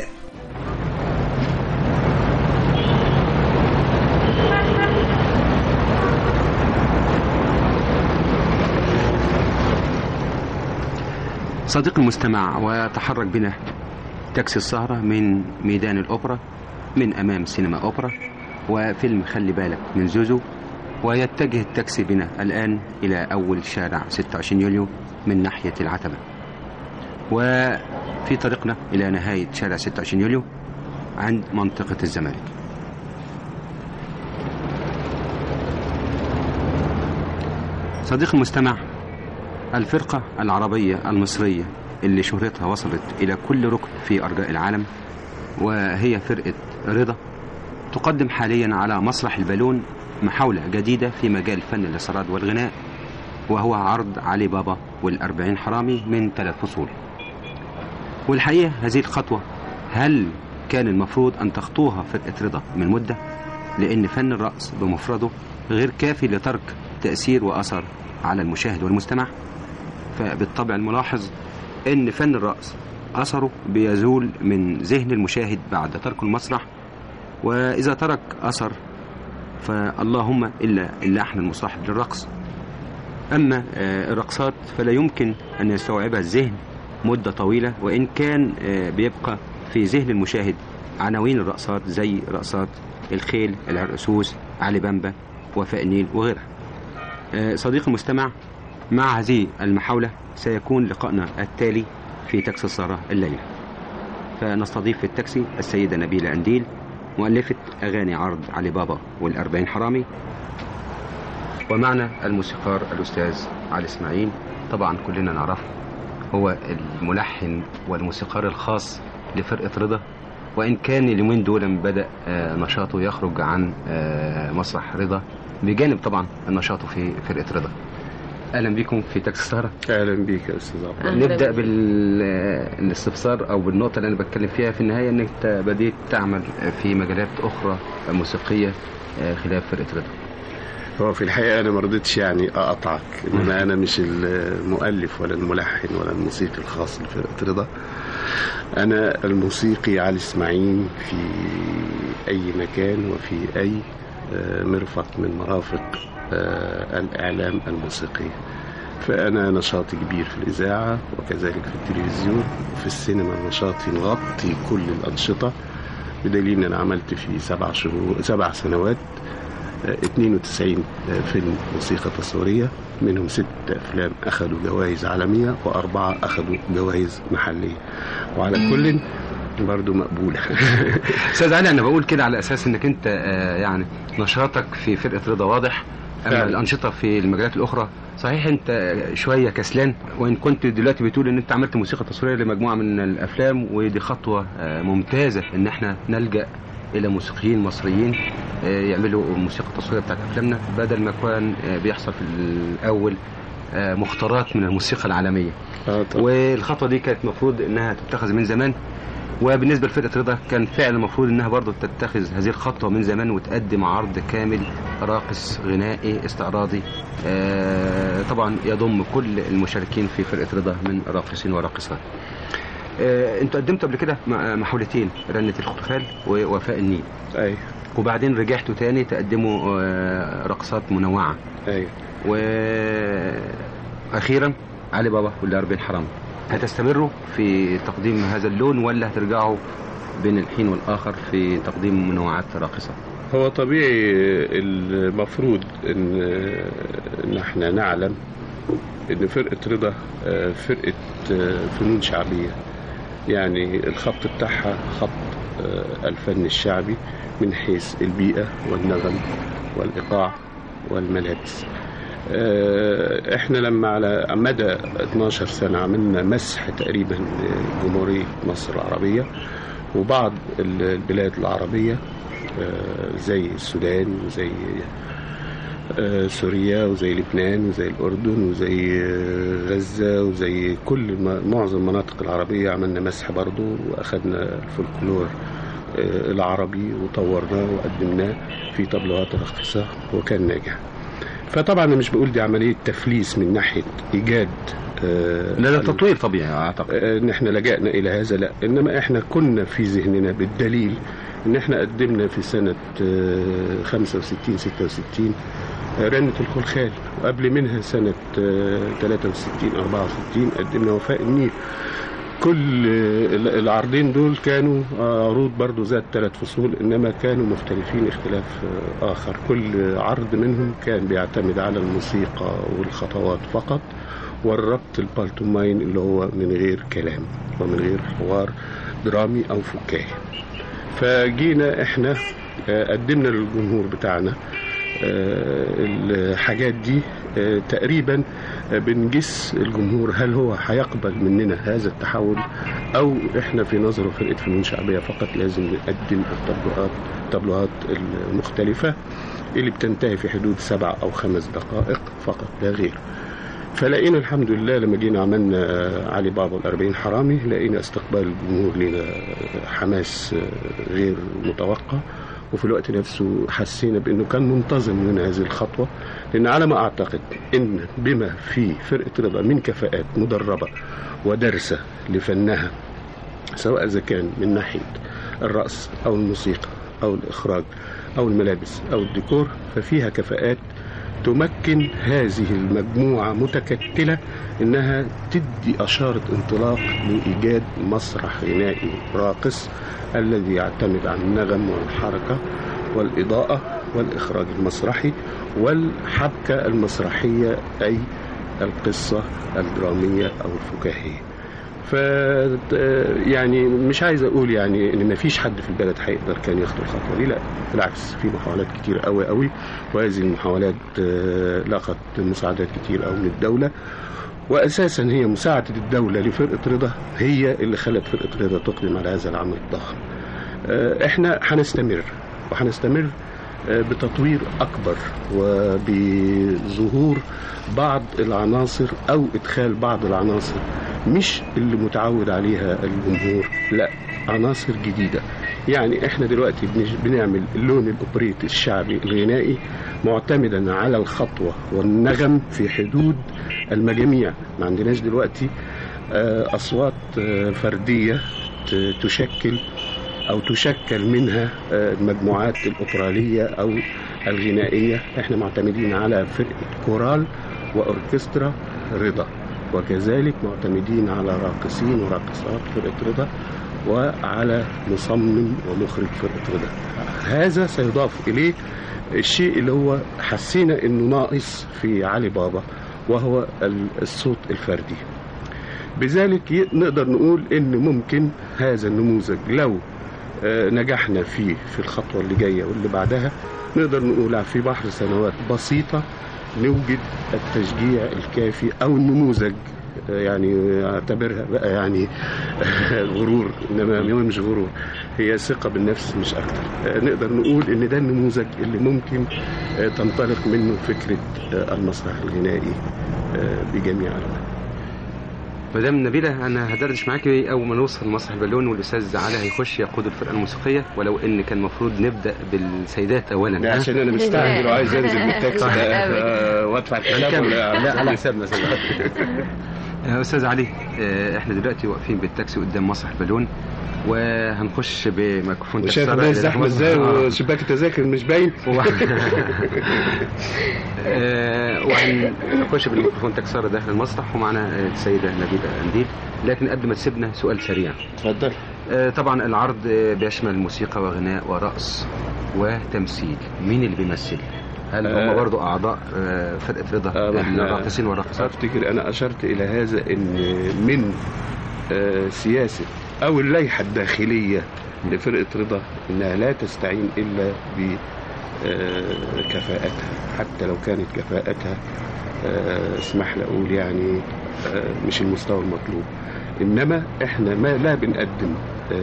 صديقي المستمع، ويتحرك بنا تاكسي السهرة من ميدان الأوبرا، من أمام سينما أوبرا وفيلم خلي بالك من زوزو، ويتجه التاكسي بنا الآن إلى أول شارع ستة وعشرين يوليو من ناحية العتبة، وفي طريقنا إلى نهاية شارع ستة وعشرين يوليو عند منطقة الزمالك. صديقي المستمع، الفرقة العربية المصرية اللي شهرتها وصلت إلى كل ركن في أرجاء العالم، وهي فرقة رضا، تقدم حاليا على مسرح البالون محاولة جديدة في مجال فن الاستعراض والغناء، وهو عرض علي بابا والأربعين حرامي من ثلاث فصول. والحقيقة هذه الخطوة هل كان المفروض أن تخطوها فرقة رضا من مدة؟ لأن فن الرقص بمفرده غير كافي لترك تأثير وأثر على المشاهد والمستمع. فبالطبع الملاحظ أن فن الرقص أثره بيزول من ذهن المشاهد بعد ترك المسرح، وإذا ترك أثر فاللهم إلا اللحن المصاحب للرقص. أما الرقصات فلا يمكن أن يستوعبها الذهن مدة طويلة، وإن كان بيبقى في ذهن المشاهد عناوين الرقصات زي رقصات الخيل، العرقسوس، علي بامبا، وفاء النيل وغيرها. صديقي المستمع، مع هذه المحاولة سيكون لقاءنا التالي في تاكسي السهرة الليلة، فنستضيف في التاكسي السيدة نبيلة أنديل، مؤلفة أغاني عرض علي بابا والأربعين حرامي، ومعنا الموسيقار الأستاذ علي إسماعيل. طبعا كلنا نعرفه، هو الملحن والموسيقار الخاص لفرقة رضا، وإن كان اليومين دول بدأ نشاطه يخرج عن مسرح رضا بجانب طبعا نشاطه في فرقة رضا. اهلا بكم في تاكسي السهرة. اهلا بيك يا استاذ عبد. نبدا بالاستفسار او بالنقطه اللي انا بتكلم فيها في النهايه، انك بديت تعمل في مجالات اخرى موسيقيه خلاف فرقه رضا. هو في الحقيقه انا ما رضيتش يعني اقطعك، انما انا مش المؤلف ولا الملحن ولا الموسيقي الخاص لفرقه رضا. انا الموسيقي علي إسماعيل في اي مكان وفي اي مرفق من مرافق الإعلام الموسيقي. فأنا نشاطي كبير في الإذاعة وكذلك في التلفزيون وفي السينما. نشاطي نغطي كل الأنشطة، بدليل أن أنا عملت في سبع شهور سبع سنوات اثنين وتسعين فيلم موسيقى تصويرية، منهم ست أفلام أخذوا جوائز عالمية وأربعة أخذوا جوائز محلية، وعلى كل برضو مقبولة. أستاذ علي، أنا بقول كده على أساس أنك أنت يعني نشاطك في فرقة رضا واضح، أما الأنشطة في المجالات الأخرى صحيح أنت شوية كسلان، وإن كنت دلوقتي بتقول أن أنت عملت موسيقى تصويرية لمجموعة من الأفلام، ودي خطوة ممتازة أن احنا نلجأ إلى موسيقيين مصريين يعملوا الموسيقى التصويرية بتاعت أفلامنا، بدل ما كان بيحصل في الأول مختارات من الموسيقى العالمية. والخطوة دي كانت مفروض أنها تتخذ من زمان، وبالنسبة لفرقة رضا كان فعلا المفروض انها برضو تتخذ هذه الخطوة من زمان وتقدم عرض كامل راقص غنائي استعراضي آه طبعا يضم كل المشاركين في فرقة رضا من راقصين وراقصات. آه انتوا قدمتوا قبل كده محاولتين، رنة الخلخال ووفاء النيل. اي. وبعدين رجعتوا تاني تقدموا آه رقصات منوعة. اي. واخيرا علي بابا والأربعين حرامي. هتستمروا في تقديم هذا اللون ولا هترجعوا بين الحين والآخر في تقديم منوعات راقصة؟ هو طبيعي المفروض ان ان احنا نعلم ان فرقة رضا فرقة فنون شعبية، يعني الخط بتاعها خط الفن الشعبي من حيث البيئة والنغم والإيقاع والملابس. احنا لما على مدى اثناشر سنة عملنا مسح تقريبا جمهورية مصر العربية وبعض البلاد العربية زي السودان وزي سوريا وزي لبنان وزي الأردن وزي غزة وزي كل معظم المناطق العربية عملنا مسح برضو، وأخذنا الفولكلور العربي وطورناه وقدمناه في طبلات راقصة وكان ناجح. فطبعا انا مش بقول دي عمليه تفليس من ناحيه ايجاد آه لا ده تطوير طبيعي اعتقد آه ان احنا لجأنا الى هذا، لا، انما احنا كنا في ذهننا بالدليل ان احنا قدمنا في سنه آه خمسة وستين ستة وستين آه رنة الخلخال، وقبل منها سنه آه ثلاثة وستين أربعة وستين قدمنا وفاء النيل. كل العرضين دول كانوا عروض برضو ذات ثلاث فصول، إنما كانوا مختلفين اختلاف آخر. كل عرض منهم كان بيعتمد على الموسيقى والخطوات فقط، والربط البالتوماين اللي هو من غير كلام ومن غير حوار درامي أو فكاهي. فجينا إحنا قدمنا للجمهور بتاعنا الحاجات دي تقريبا بنجس الجمهور هل هو هيقبل مننا هذا التحول، او احنا في نظره فرقه فنون شعبيه فقط لازم نقدم الطبلوهات الطبلوهات المختلفه اللي بتنتهي في حدود سبع او خمس دقائق فقط لا غير. فلقينا الحمد لله لما جينا عملنا علي بابا والأربعين حرامي لقينا استقبال الجمهور لنا حماس غير متوقع، وفي الوقت نفسه حسينا بأنه كان منتظم من هذه الخطوة، لأن على ما أعتقد أن بما في فرقة رضا من كفاءات مدربة ودرسة لفنها، سواء إذا كان من ناحية الرقص أو الموسيقى أو الإخراج أو الملابس أو الديكور، ففيها كفاءات تمكن هذه المجموعة متكتلة إنها تدي أشارة انطلاق لإيجاد مسرح غنائي راقص الذي يعتمد على النغم والحركة والإضاءة والإخراج المسرحي والحبكة المسرحية، أي القصة الدرامية أو الفكاهية. ف يعني مش عايز اقول يعني ان ما فيش حد في البلد هيقدر كان ياخد الخطوه دي، لا بالعكس، في محاولات كتير قوي قوي، وهذه المحاولات لقت مساعدات كتير قوي من الدوله، واساسا هي مساعده الدوله لفرقه رضا هي اللي خلت فرقه رضا تقدم على هذا العمل الضخم. احنا هنستمر وهنستمر بتطوير أكبر وبظهور بعض العناصر أو إدخال بعض العناصر مش اللي متعود عليها الجمهور، لا عناصر جديدة. يعني احنا دلوقتي بنعمل اللون الأوبريت الشعبي الغنائي معتمدا على الخطوة والنغم في حدود المجاميع. ما عندناش دلوقتي أصوات فردية تشكل أو تشكل منها المجموعات الأوبرالية أو الغنائية. احنا معتمدين على فرقة كورال وأوركسترا رضا، وكذلك معتمدين على راقصين وراقصات فرقة رضا، وعلى مصمم ومخرج فرقة رضا. هذا سيضاف إليه الشيء اللي هو حسينا إنه ناقص في علي بابا، وهو الصوت الفردي. بذلك نقدر نقول إن ممكن هذا النموذج لو نجحنا فيه في الخطوة اللي جاية واللي بعدها، نقدر نقول في بحر سنوات بسيطة نوجد التشجيع الكافي أو النموذج، يعني اعتبرها بقى يعني غرور، إنما مش غرور، هي ثقة بالنفس مش أكتر. نقدر نقول إن ده النموذج اللي ممكن تنطلق منه فكرة المسرح الغنائي بجميع ألوانه. مدام نبيلة، أنا هدردش معاكي أول ما نوصل مسرح البالون والأستاذ علي هيخش يقود الفرقة الموسيقية، ولو إن كان المفروض نبدأ بالسيدات أولا. لا عشان أنا مستعجل وعايز أنزل بالتاكسي وأدفع الحساب. لا على حسابنا. أستاذ علي، إحنا دلوقتي واقفين بالتاكسي قدام مسرح البالون، وهنخش بميكروفون تكسر. شايف الناس زحمه ازاي وشباك التذاكر مش باين. وهنخش بالميكروفون تكسر داخل المسرح، ومعنا السيده نبيلة قنديل. لكن قبل ما تسيبنا سؤال سريع. اتفضل. طبعا العرض بيشمل موسيقى وغناء ورقص وتمثيل، مين اللي بيمثل؟ هل هم برضو أعضاء فرقة رضا الراقصين والراقصات؟ أفتكر أنا أشرت إلى هذا إن من سياسة أو اللائحة الداخلية لفرقة رضا إنها لا تستعين إلا بكفاءتها، حتى لو كانت كفاءتها اسمح لي أقول يعني مش المستوى المطلوب. إنما إحنا ما لا بنقدم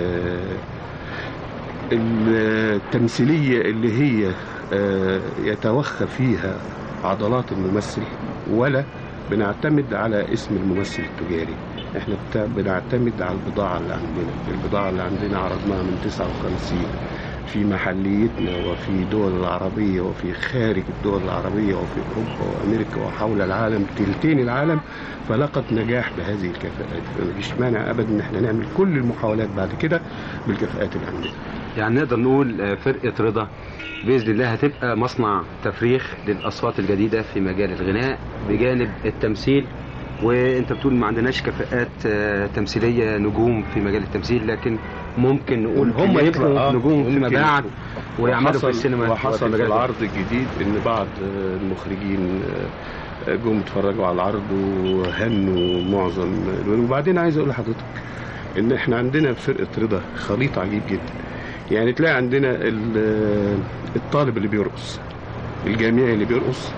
التمثيلية اللي هي يتوخى فيها عضلات الممثل، ولا بنعتمد على اسم الممثل التجاري. احنا بنعتمد على البضاعة اللي عندنا. البضاعة اللي عندنا عرضناها من تسعة وخمسين في محليتنا وفي دول العربية وفي خارج الدول العربية وفي أوروبا وأمريكا وحول العالم، تلتين العالم، فلقت نجاح بهذه الكفاءات. فمفيش مانع أبدا إن احنا نعمل كل المحاولات بعد كده بالكفاءات اللي عندنا. يعني نقدر نقول فرقة رضا بإذن الله هتبقى مصنع تفريخ للأصوات الجديدة في مجال الغناء بجانب التمثيل. وانت بتقول ما عندناش كفاءات تمثيلية نجوم في مجال التمثيل، لكن ممكن نقول هم يبقوا نجوم فيما بعد ويعملوا في السينما. وحصل في العرض الجديد ان بعض المخرجين جم اتفرجوا على العرض وهنوا معظم. وبعدين عايز اقول لحضرتك ان احنا عندنا في فرقة رضا خليط عجيب جدا. يعني تلاقي عندنا الطالب اللي بيرقص، الجامعي اللي بيرقص،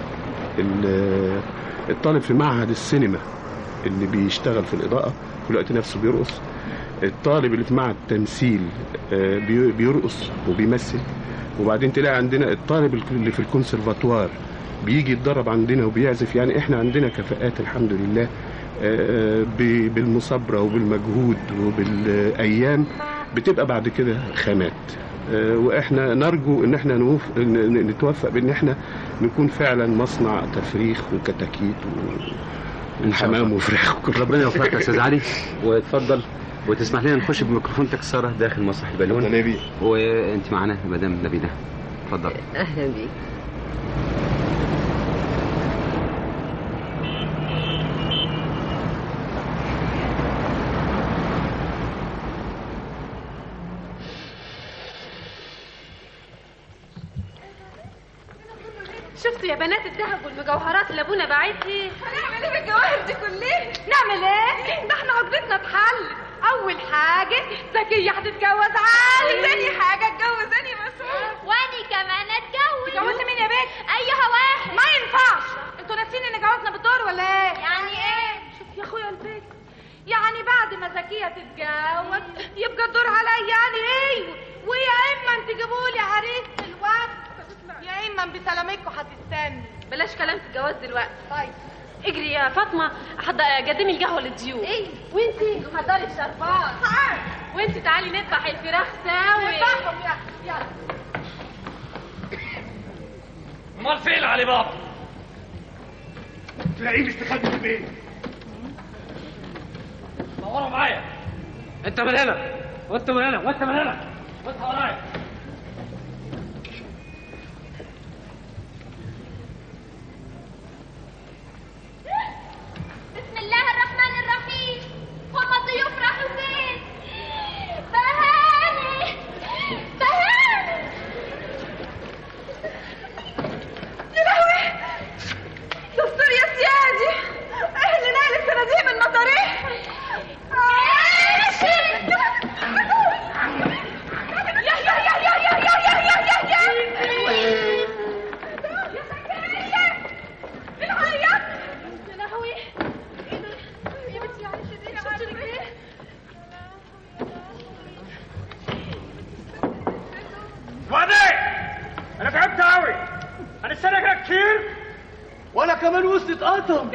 الطالب في معهد السينما اللي بيشتغل في الإضاءة في الوقت نفسه بيرقص، الطالب اللي في معهد التمثيل بيرقص وبيمثل. وبعدين تلاقي عندنا الطالب اللي في الكونسرفاتوار بيجي يتدرب عندنا وبيعزف. يعني احنا عندنا كفاءات الحمد لله بالمصابرة وبالمجهود وبالأيام بتبقى بعد كده خامات. واحنا نرجو ان احنا نوف... نتوفق بان احنا نكون فعلا مصنع تفريخ وكتاكيت وحمام وفراخ. ربنا يوفقك يا استاذ علي، واتفضل وتسمح لنا نخش بميكروفون تكسره داخل مسرح البالون. نبي وانت معانا مدام نبيلة، اتفضل. اهلا بيك. شفتوا يا بنات الذهب والمجوهرات اللي ابونا باعتها؟ هنعمل ايه بالجواهر دي كلها؟ نعمل ايه؟ ده احنا عقدتنا اتحل. اول حاجه زكيه هتتجوز علي، تاني حاجه اتجوزاني مسعود، واني كمان اتجوز. تجوزت مين يا بنت؟ ايها واحد. ما ينفعش، انتوا ناسيين ان جوازنا بالدور ولا ايه؟ يعني ايه؟ شوف يا اخويا البيت، يعني بعد ما زكيه تتجوز يبقى الدور عليا يعني ايوه، ويا اما تجيبوا لي عريس الوقت يا اما بسلامتكم هتستني. بلاش كلام في الجواز دلوقتي. طيب اجري يا فاطمه قدمي القهوه للضيوف. ايه وانتي حضري الشربات. وانتي تعالي نذبح الفراخ سوا. نذبحهم يلا يلا. امال فين علي بابا؟ تلاقيه مستخبي في البيت. دوروا معايا. انت من هنا وانت من هنا وانت من هنا وانت ورايا. بسم الله الرحمن الرحيم. هم الضيوف راحوا فين؟ بهاني بهاني. يا لهوي، دستور يا سيادي، ايه اللي نقل الصناديق من المطاريح؟ يا يا يا يا يا يا يا يا يا يا بنعيط. يا لهوي، ايه ده يا بنتي؟ يعني شديد شفتي رجليه؟ وادي انا تعبت قوي، هنستنى كده كتير وانا كمان وسط اتقطم.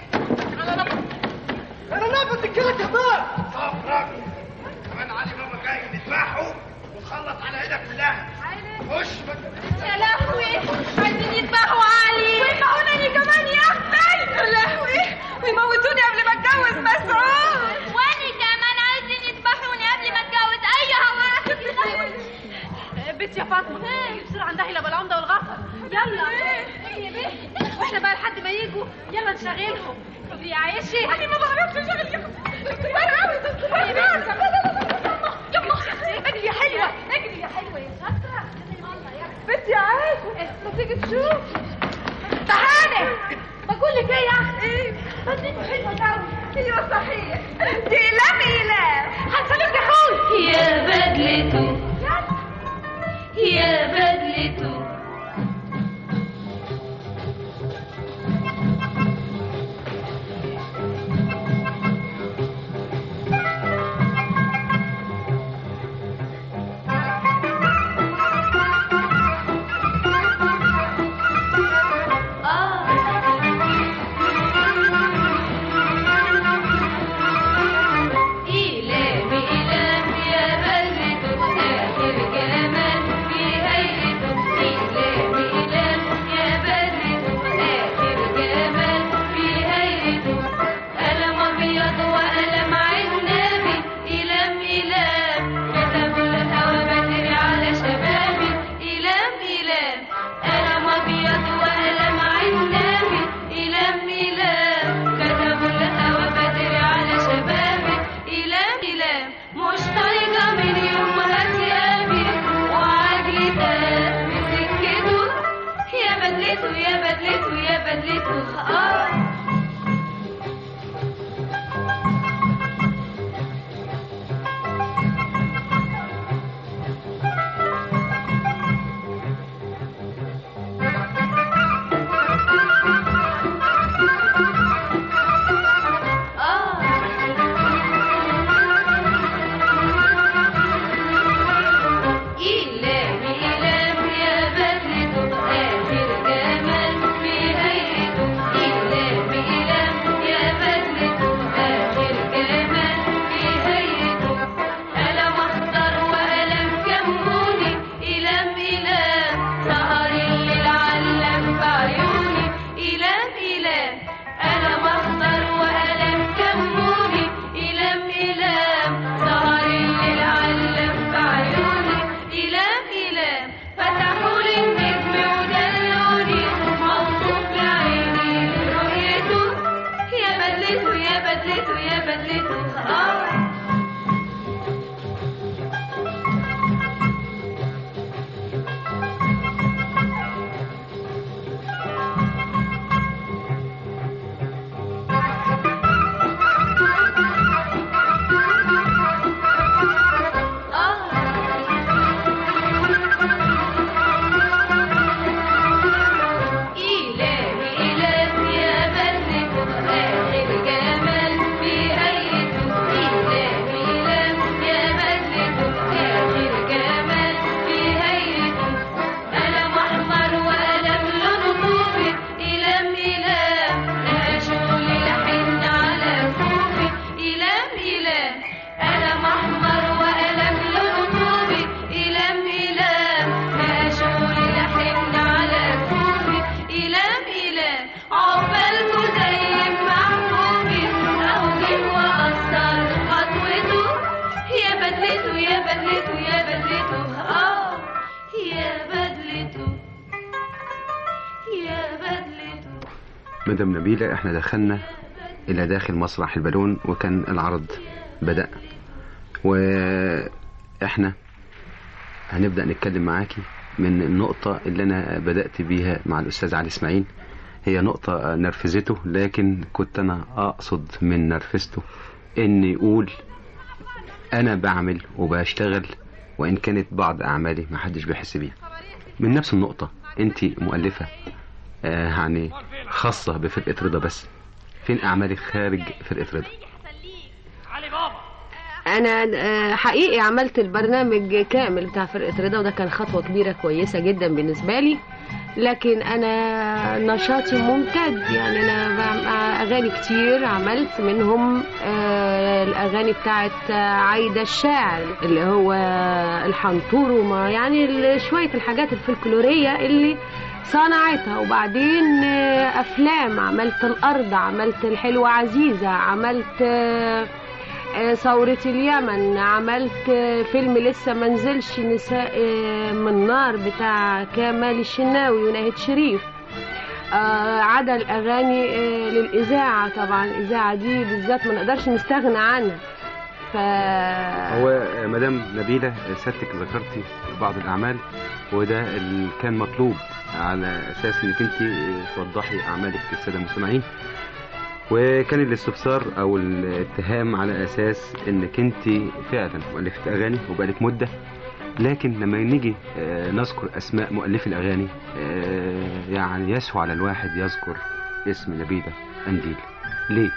انا نافت كده كمان. طب راجل كمان علي بابا جاي نذبحه ونخلص على ايدك كلها. خش. يا لهوي، عايزين يذبحوا علي ويذبحوني كمان يا اختي. يا لهوي، ويموتوني قبل ما اتجوز مسعود. واني كمان عايزين يذبحوني قبل ما اتجوز ايها واحد. بنت يا فاطمه بسرعه عندها الى بالعمده والغفر. يلا يا بنت، واحنا بقى لحد ما يجوا يلا نشغلهم. طب يا عيشي انا ما بعرفش اشغل. كبار قوي كبار. يلا اجري يا حلوه اجري يا حلوه يا شاطره. بنت يا عيشي ما تيجي تشوف. تهاني بقول لك ايه يا اختي؟ بس انت حلوه قوي. ايوه صحيح، دي اقلام اقلام. هنسلم يا اخوي. يا بدلته يا بدلته إلام إلام يا بدلته ساحر جمال في هيئته مدام نبيلة، احنا دخلنا الى داخل مسرح البالون وكان العرض بدأ، واحنا هنبدأ نتكلم معاكي من النقطة اللي انا بدأت بيها مع الاستاذ علي اسماعيل. هي نقطة نرفزته، لكن كنت انا اقصد من نرفزته ان يقول انا بعمل وبشتغل وان كانت بعض اعمالي ما حدش بيحس بيها. من نفس النقطة، انت مؤلفة آه يعني خاصة بفرقة رضا، بس فين اعمالك خارج فرقة رضا؟ انا حقيقي عملت البرنامج كامل بتاع فرقة رضا، وده كان خطوة كبيرة كويسة جدا بالنسبة لي، لكن انا نشاطي ممتد. يعني انا اغاني كتير عملت منهم الاغاني بتاعت عايدة الشاعر اللي هو الحنطور، وما يعني شوية الحاجات الفلكلورية اللي صنعتها. وبعدين افلام، عملت الارض، عملت الحلوة عزيزة، عملت ثورة اليمن، عملت فيلم لسه منزلش نساء من نار بتاع كمال الشناوي وناهد شريف، عدا الأغاني للإذاعة. طبعا الإذاعة دي بالذات ما نقدرش نستغنى عنها. ف... هو مدام نبيلة سيادتك ذكرتي بعض الأعمال، وده اللي كان مطلوب على أساس إنك أنت توضحي أعمالك للسادة المستمعين، وكان الاستفسار او الاتهام على اساس انك انت فعلا مؤلفة اغاني وبقالك مدة، لكن لما نيجي نذكر اسماء مؤلفي الاغاني يعني يسهو على الواحد يذكر اسم نبيلة قنديل. ليه؟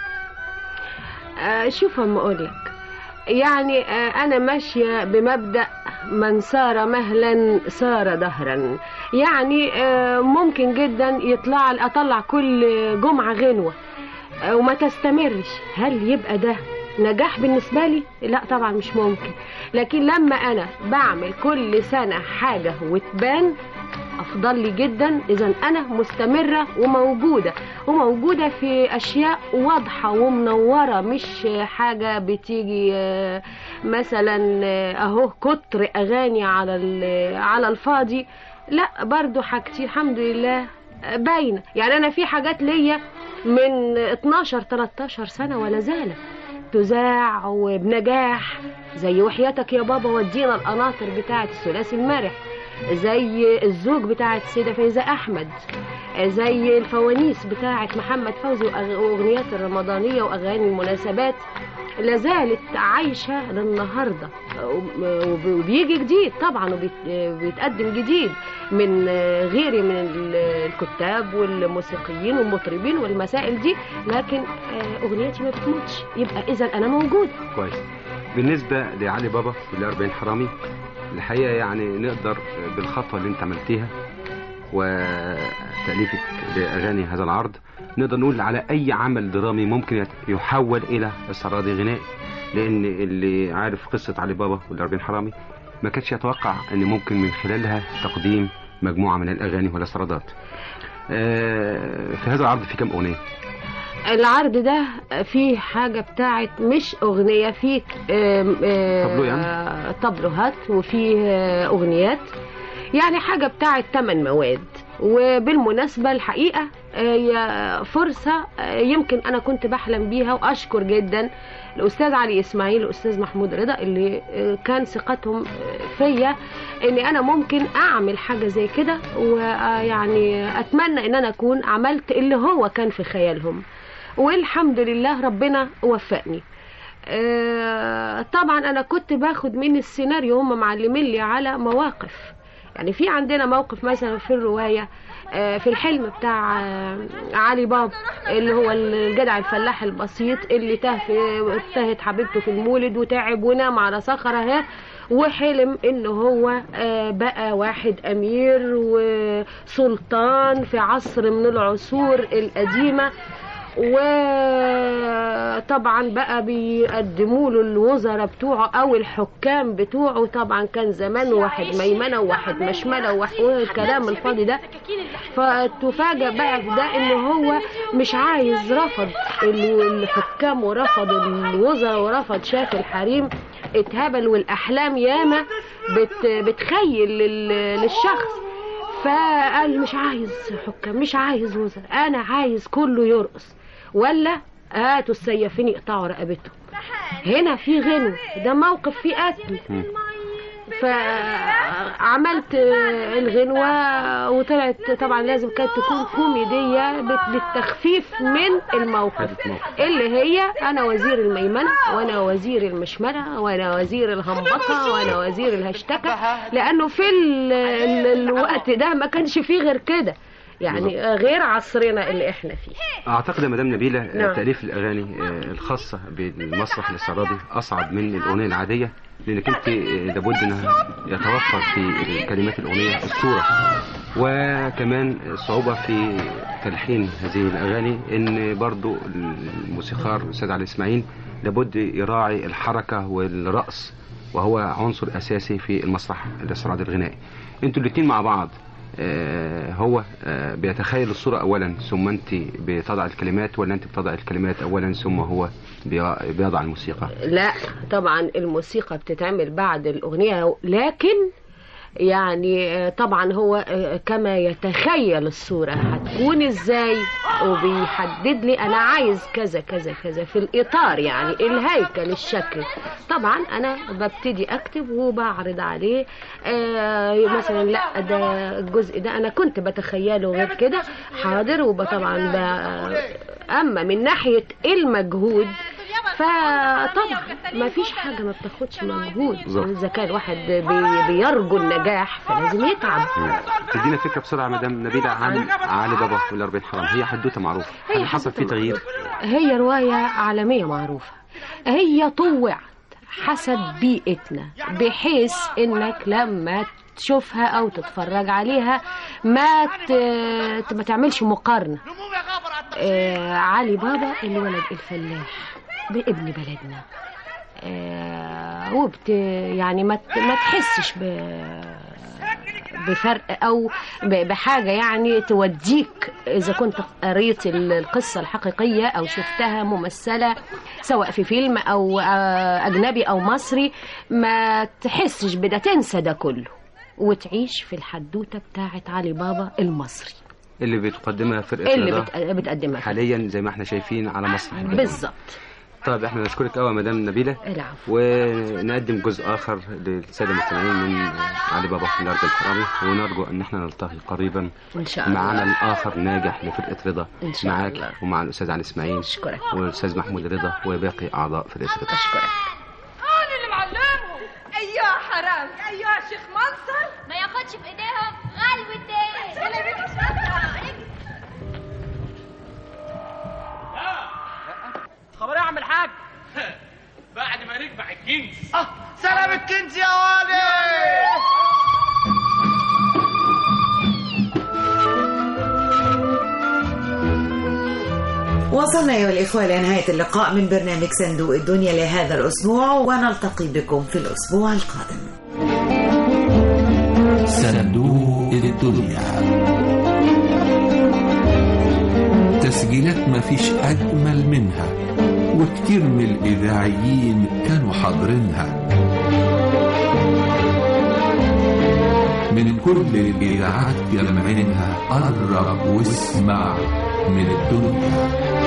شوف اما اقولك، يعني انا ماشية بمبدأ من سار مهلا سار دهرا. يعني ممكن جدا يطلع اطلع كل جمعة غنوة وما تستمرش. هل يبقى ده نجاح بالنسبة لي؟ لا طبعا مش ممكن. لكن لما انا بعمل كل سنة حاجة وتبان، افضل لي جدا اذا انا مستمرة وموجودة وموجودة في اشياء واضحة ومنورة، مش حاجة بتيجي مثلا اهو كتر اغاني على على الفاضي. لا، برضو حاجتي الحمد لله باينة. يعني انا في حاجات ليا من اتناشر تلتاشر سنة ولا زالت تذاع وبنجاح، زي وحياتك يا بابا ودينا القناطر بتاعت الثلاثي المرح، زي الزوج بتاعت السيدة فايزة أحمد، زي الفوانيس بتاعت محمد فوزي وأغنيات الرمضانية وأغاني المناسبات، لازالت عايشة للنهاردة. وبيجي جديد طبعا، وبيتقدم جديد من غيري من الكتاب والموسيقيين والمطربين والمسائل دي، لكن أغنيتي ما بتموتش. يبقى إذا أنا موجود. كويس. بالنسبة لعلي بابا والأربعين حرامي، الحقيقة يعني نقدر بالخطوة اللي انت عملتيها وتأليفك لأغاني هذا العرض، نقدر نقول على أي عمل درامي ممكن يحول إلى استعراضي غنائي، لأن اللي عارف قصة علي بابا والأربعين حرامي ما كانش يتوقع أن ممكن من خلالها تقديم مجموعة من الأغاني والاستعراضات. في هذا العرض في كم أغنية؟ العرض ده فيه حاجة بتاعت مش أغنية، فيه طبلو يعني؟ طبلوهات، وفيه أغنيات، يعني حاجة بتاعت تمن مواد. وبالمناسبة الحقيقة هي فرصة يمكن أنا كنت بحلم بيها، وأشكر جدا الأستاذ علي إسماعيل والأستاذ محمود رضا اللي كان ثقتهم فيا إني أنا ممكن أعمل حاجة زي كده، ويعني أتمنى إن أنا أكون عملت اللي هو كان في خيالهم، والحمد لله ربنا وفقني. طبعا أنا كنت باخد من السيناريو، هم معلمين لي على مواقف. يعني في عندنا موقف مثلا في الرواية في الحلم بتاع علي بابا اللي هو الجدع الفلاح البسيط اللي تاه في تاهت حبيبته في المولد وتعب ونام على صخرة اهي، وحلم انه هو بقى واحد امير وسلطان في عصر من العصور القديمة، وطبعا بقى بيقدموا له الوزراء بتوعه او الحكام بتوعه. طبعا كان زمان واحد ميمنه وواحد مشمله والكلام الفاضي ده. فتفاجئ بقى في ده ان هو مش عايز، رفض الحكام ورفض الوزراء ورفض شاف الحريم، اتهبل. والاحلام ياما بت بتخيل للشخص. فقال مش عايز حكام، مش عايز وزراء، انا عايز كله يرقص، ولا هاتوا السيافين يقطعوا رقبته. هنا في غنو، ده موقف فيه قتل. فعملت الغنوة وطلعت طبعا لازم كانت تكون كوميدية للتخفيف من الموقف، اللي هي أنا وزير الميمنة وأنا وزير المشمرة وأنا وزير الهمبكة وأنا وزير الهشتكة، لأنه في ال ال الوقت ده ما كانش فيه غير كده، يعني غير عصرنا اللي احنا فيه. اعتقد يا مدام نبيلة نعم. تأليف الاغاني الخاصة بالمسرح الاستعراضي اصعب من الاغنية العادية، لانك انت لابد انها يتوفر في كلمات الاغنية الصورة، وكمان صعوبة في تلحين هذه الاغاني، ان برضو الموسيقار الاستاذ علي اسماعيل لابد يراعي الحركة والرقص، وهو عنصر اساسي في المسرح الاستعراضي الغنائي. انتوا الاثنين مع بعض آه هو آه بيتخيل الصورة أولا ثم أنت بتضع الكلمات، ولا أنت بتضع الكلمات أولا ثم هو بيضع الموسيقى؟ لا طبعا الموسيقى بتتعمل بعد الأغنية، لكن يعني طبعا هو كما يتخيل الصورة هتكون ازاي، وبيحدد لي انا عايز كذا كذا كذا في الاطار، يعني الهيكل الشكل. طبعا انا ببتدي اكتب وبعرض عليه آه مثلا لا ده الجزء ده انا كنت بتخيله غير كده، حاضر. وطبعا اما من ناحية المجهود فطبعا ما فيش حاجة ما بتاخدش مجهود، إذا كان واحد بي بيرجو النجاح فلازم يتعب. تدينا فكرة بسرعة مدام نبيلة عن علي بابا والأربعين حرام. هي حدوتة معروفة، هل حصل فيه تغيير؟ هي رواية عالمية معروفة، هي طوعت حسب بيئتنا بحيث انك لما تشوفها او تتفرج عليها ما ما تعملش مقارنة. آه علي بابا اللي ولد الفلاح بابن بلدنا، آه وبت يعني ما ما تحسش ب بفرق او بحاجه يعني توديك اذا كنت قريت القصه الحقيقيه او شفتها ممثله سواء في فيلم او اجنبي او مصري، ما تحسش بده، تنسى ده كله وتعيش في الحدوته بتاعه علي بابا المصري اللي بتقدمها فرقه اللي بت... بتقدمها حاليا زي ما احنا شايفين على مسرح بالظبط. طيب احنا نشكرك قوي يا مدام نبيلة. العفو. ونقدم جزء اخر للساده المستمعين من علي بابا والأربعين حرامي، ونرجو ان احنا نلتقي قريبا ان شاء الله مع عمل اخر ناجح لفرقه رضا إن شاء معاك الله. ومع الاستاذ علي اسماعيل اشكرك والاستاذ محمود رضا وباقي اعضاء فرقه رضا. اشكرك. انا اللي معلمهم. ايوه حرام، ايوه يا شيخ منصر ما ياخدش في ايديهم غلوة ايه. سلامتك شاطره. خبر يا عم الحاج بعد ما نجمع الكنز. اه سلام الكنز يا والي. وصلنا أيها الإخوة لنهاية اللقاء من برنامج صندوق الدنيا لهذا الأسبوع، ونلتقي بكم في الأسبوع القادم. صندوق الدنيا تسجيلات ما فيش أجمل منها، وكتير من الإذاعيين كانوا حاضرينها من كل الإذاعات جمعينها. قرب واسمع من الدنيا.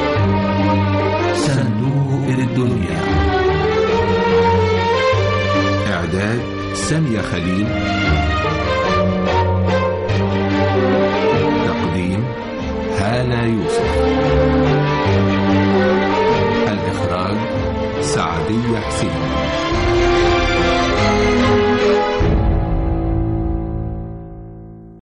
صندوق الدنيا. إعداد سامية خليل. تقديم هالة يوسف. الإخراج سعدية حسين.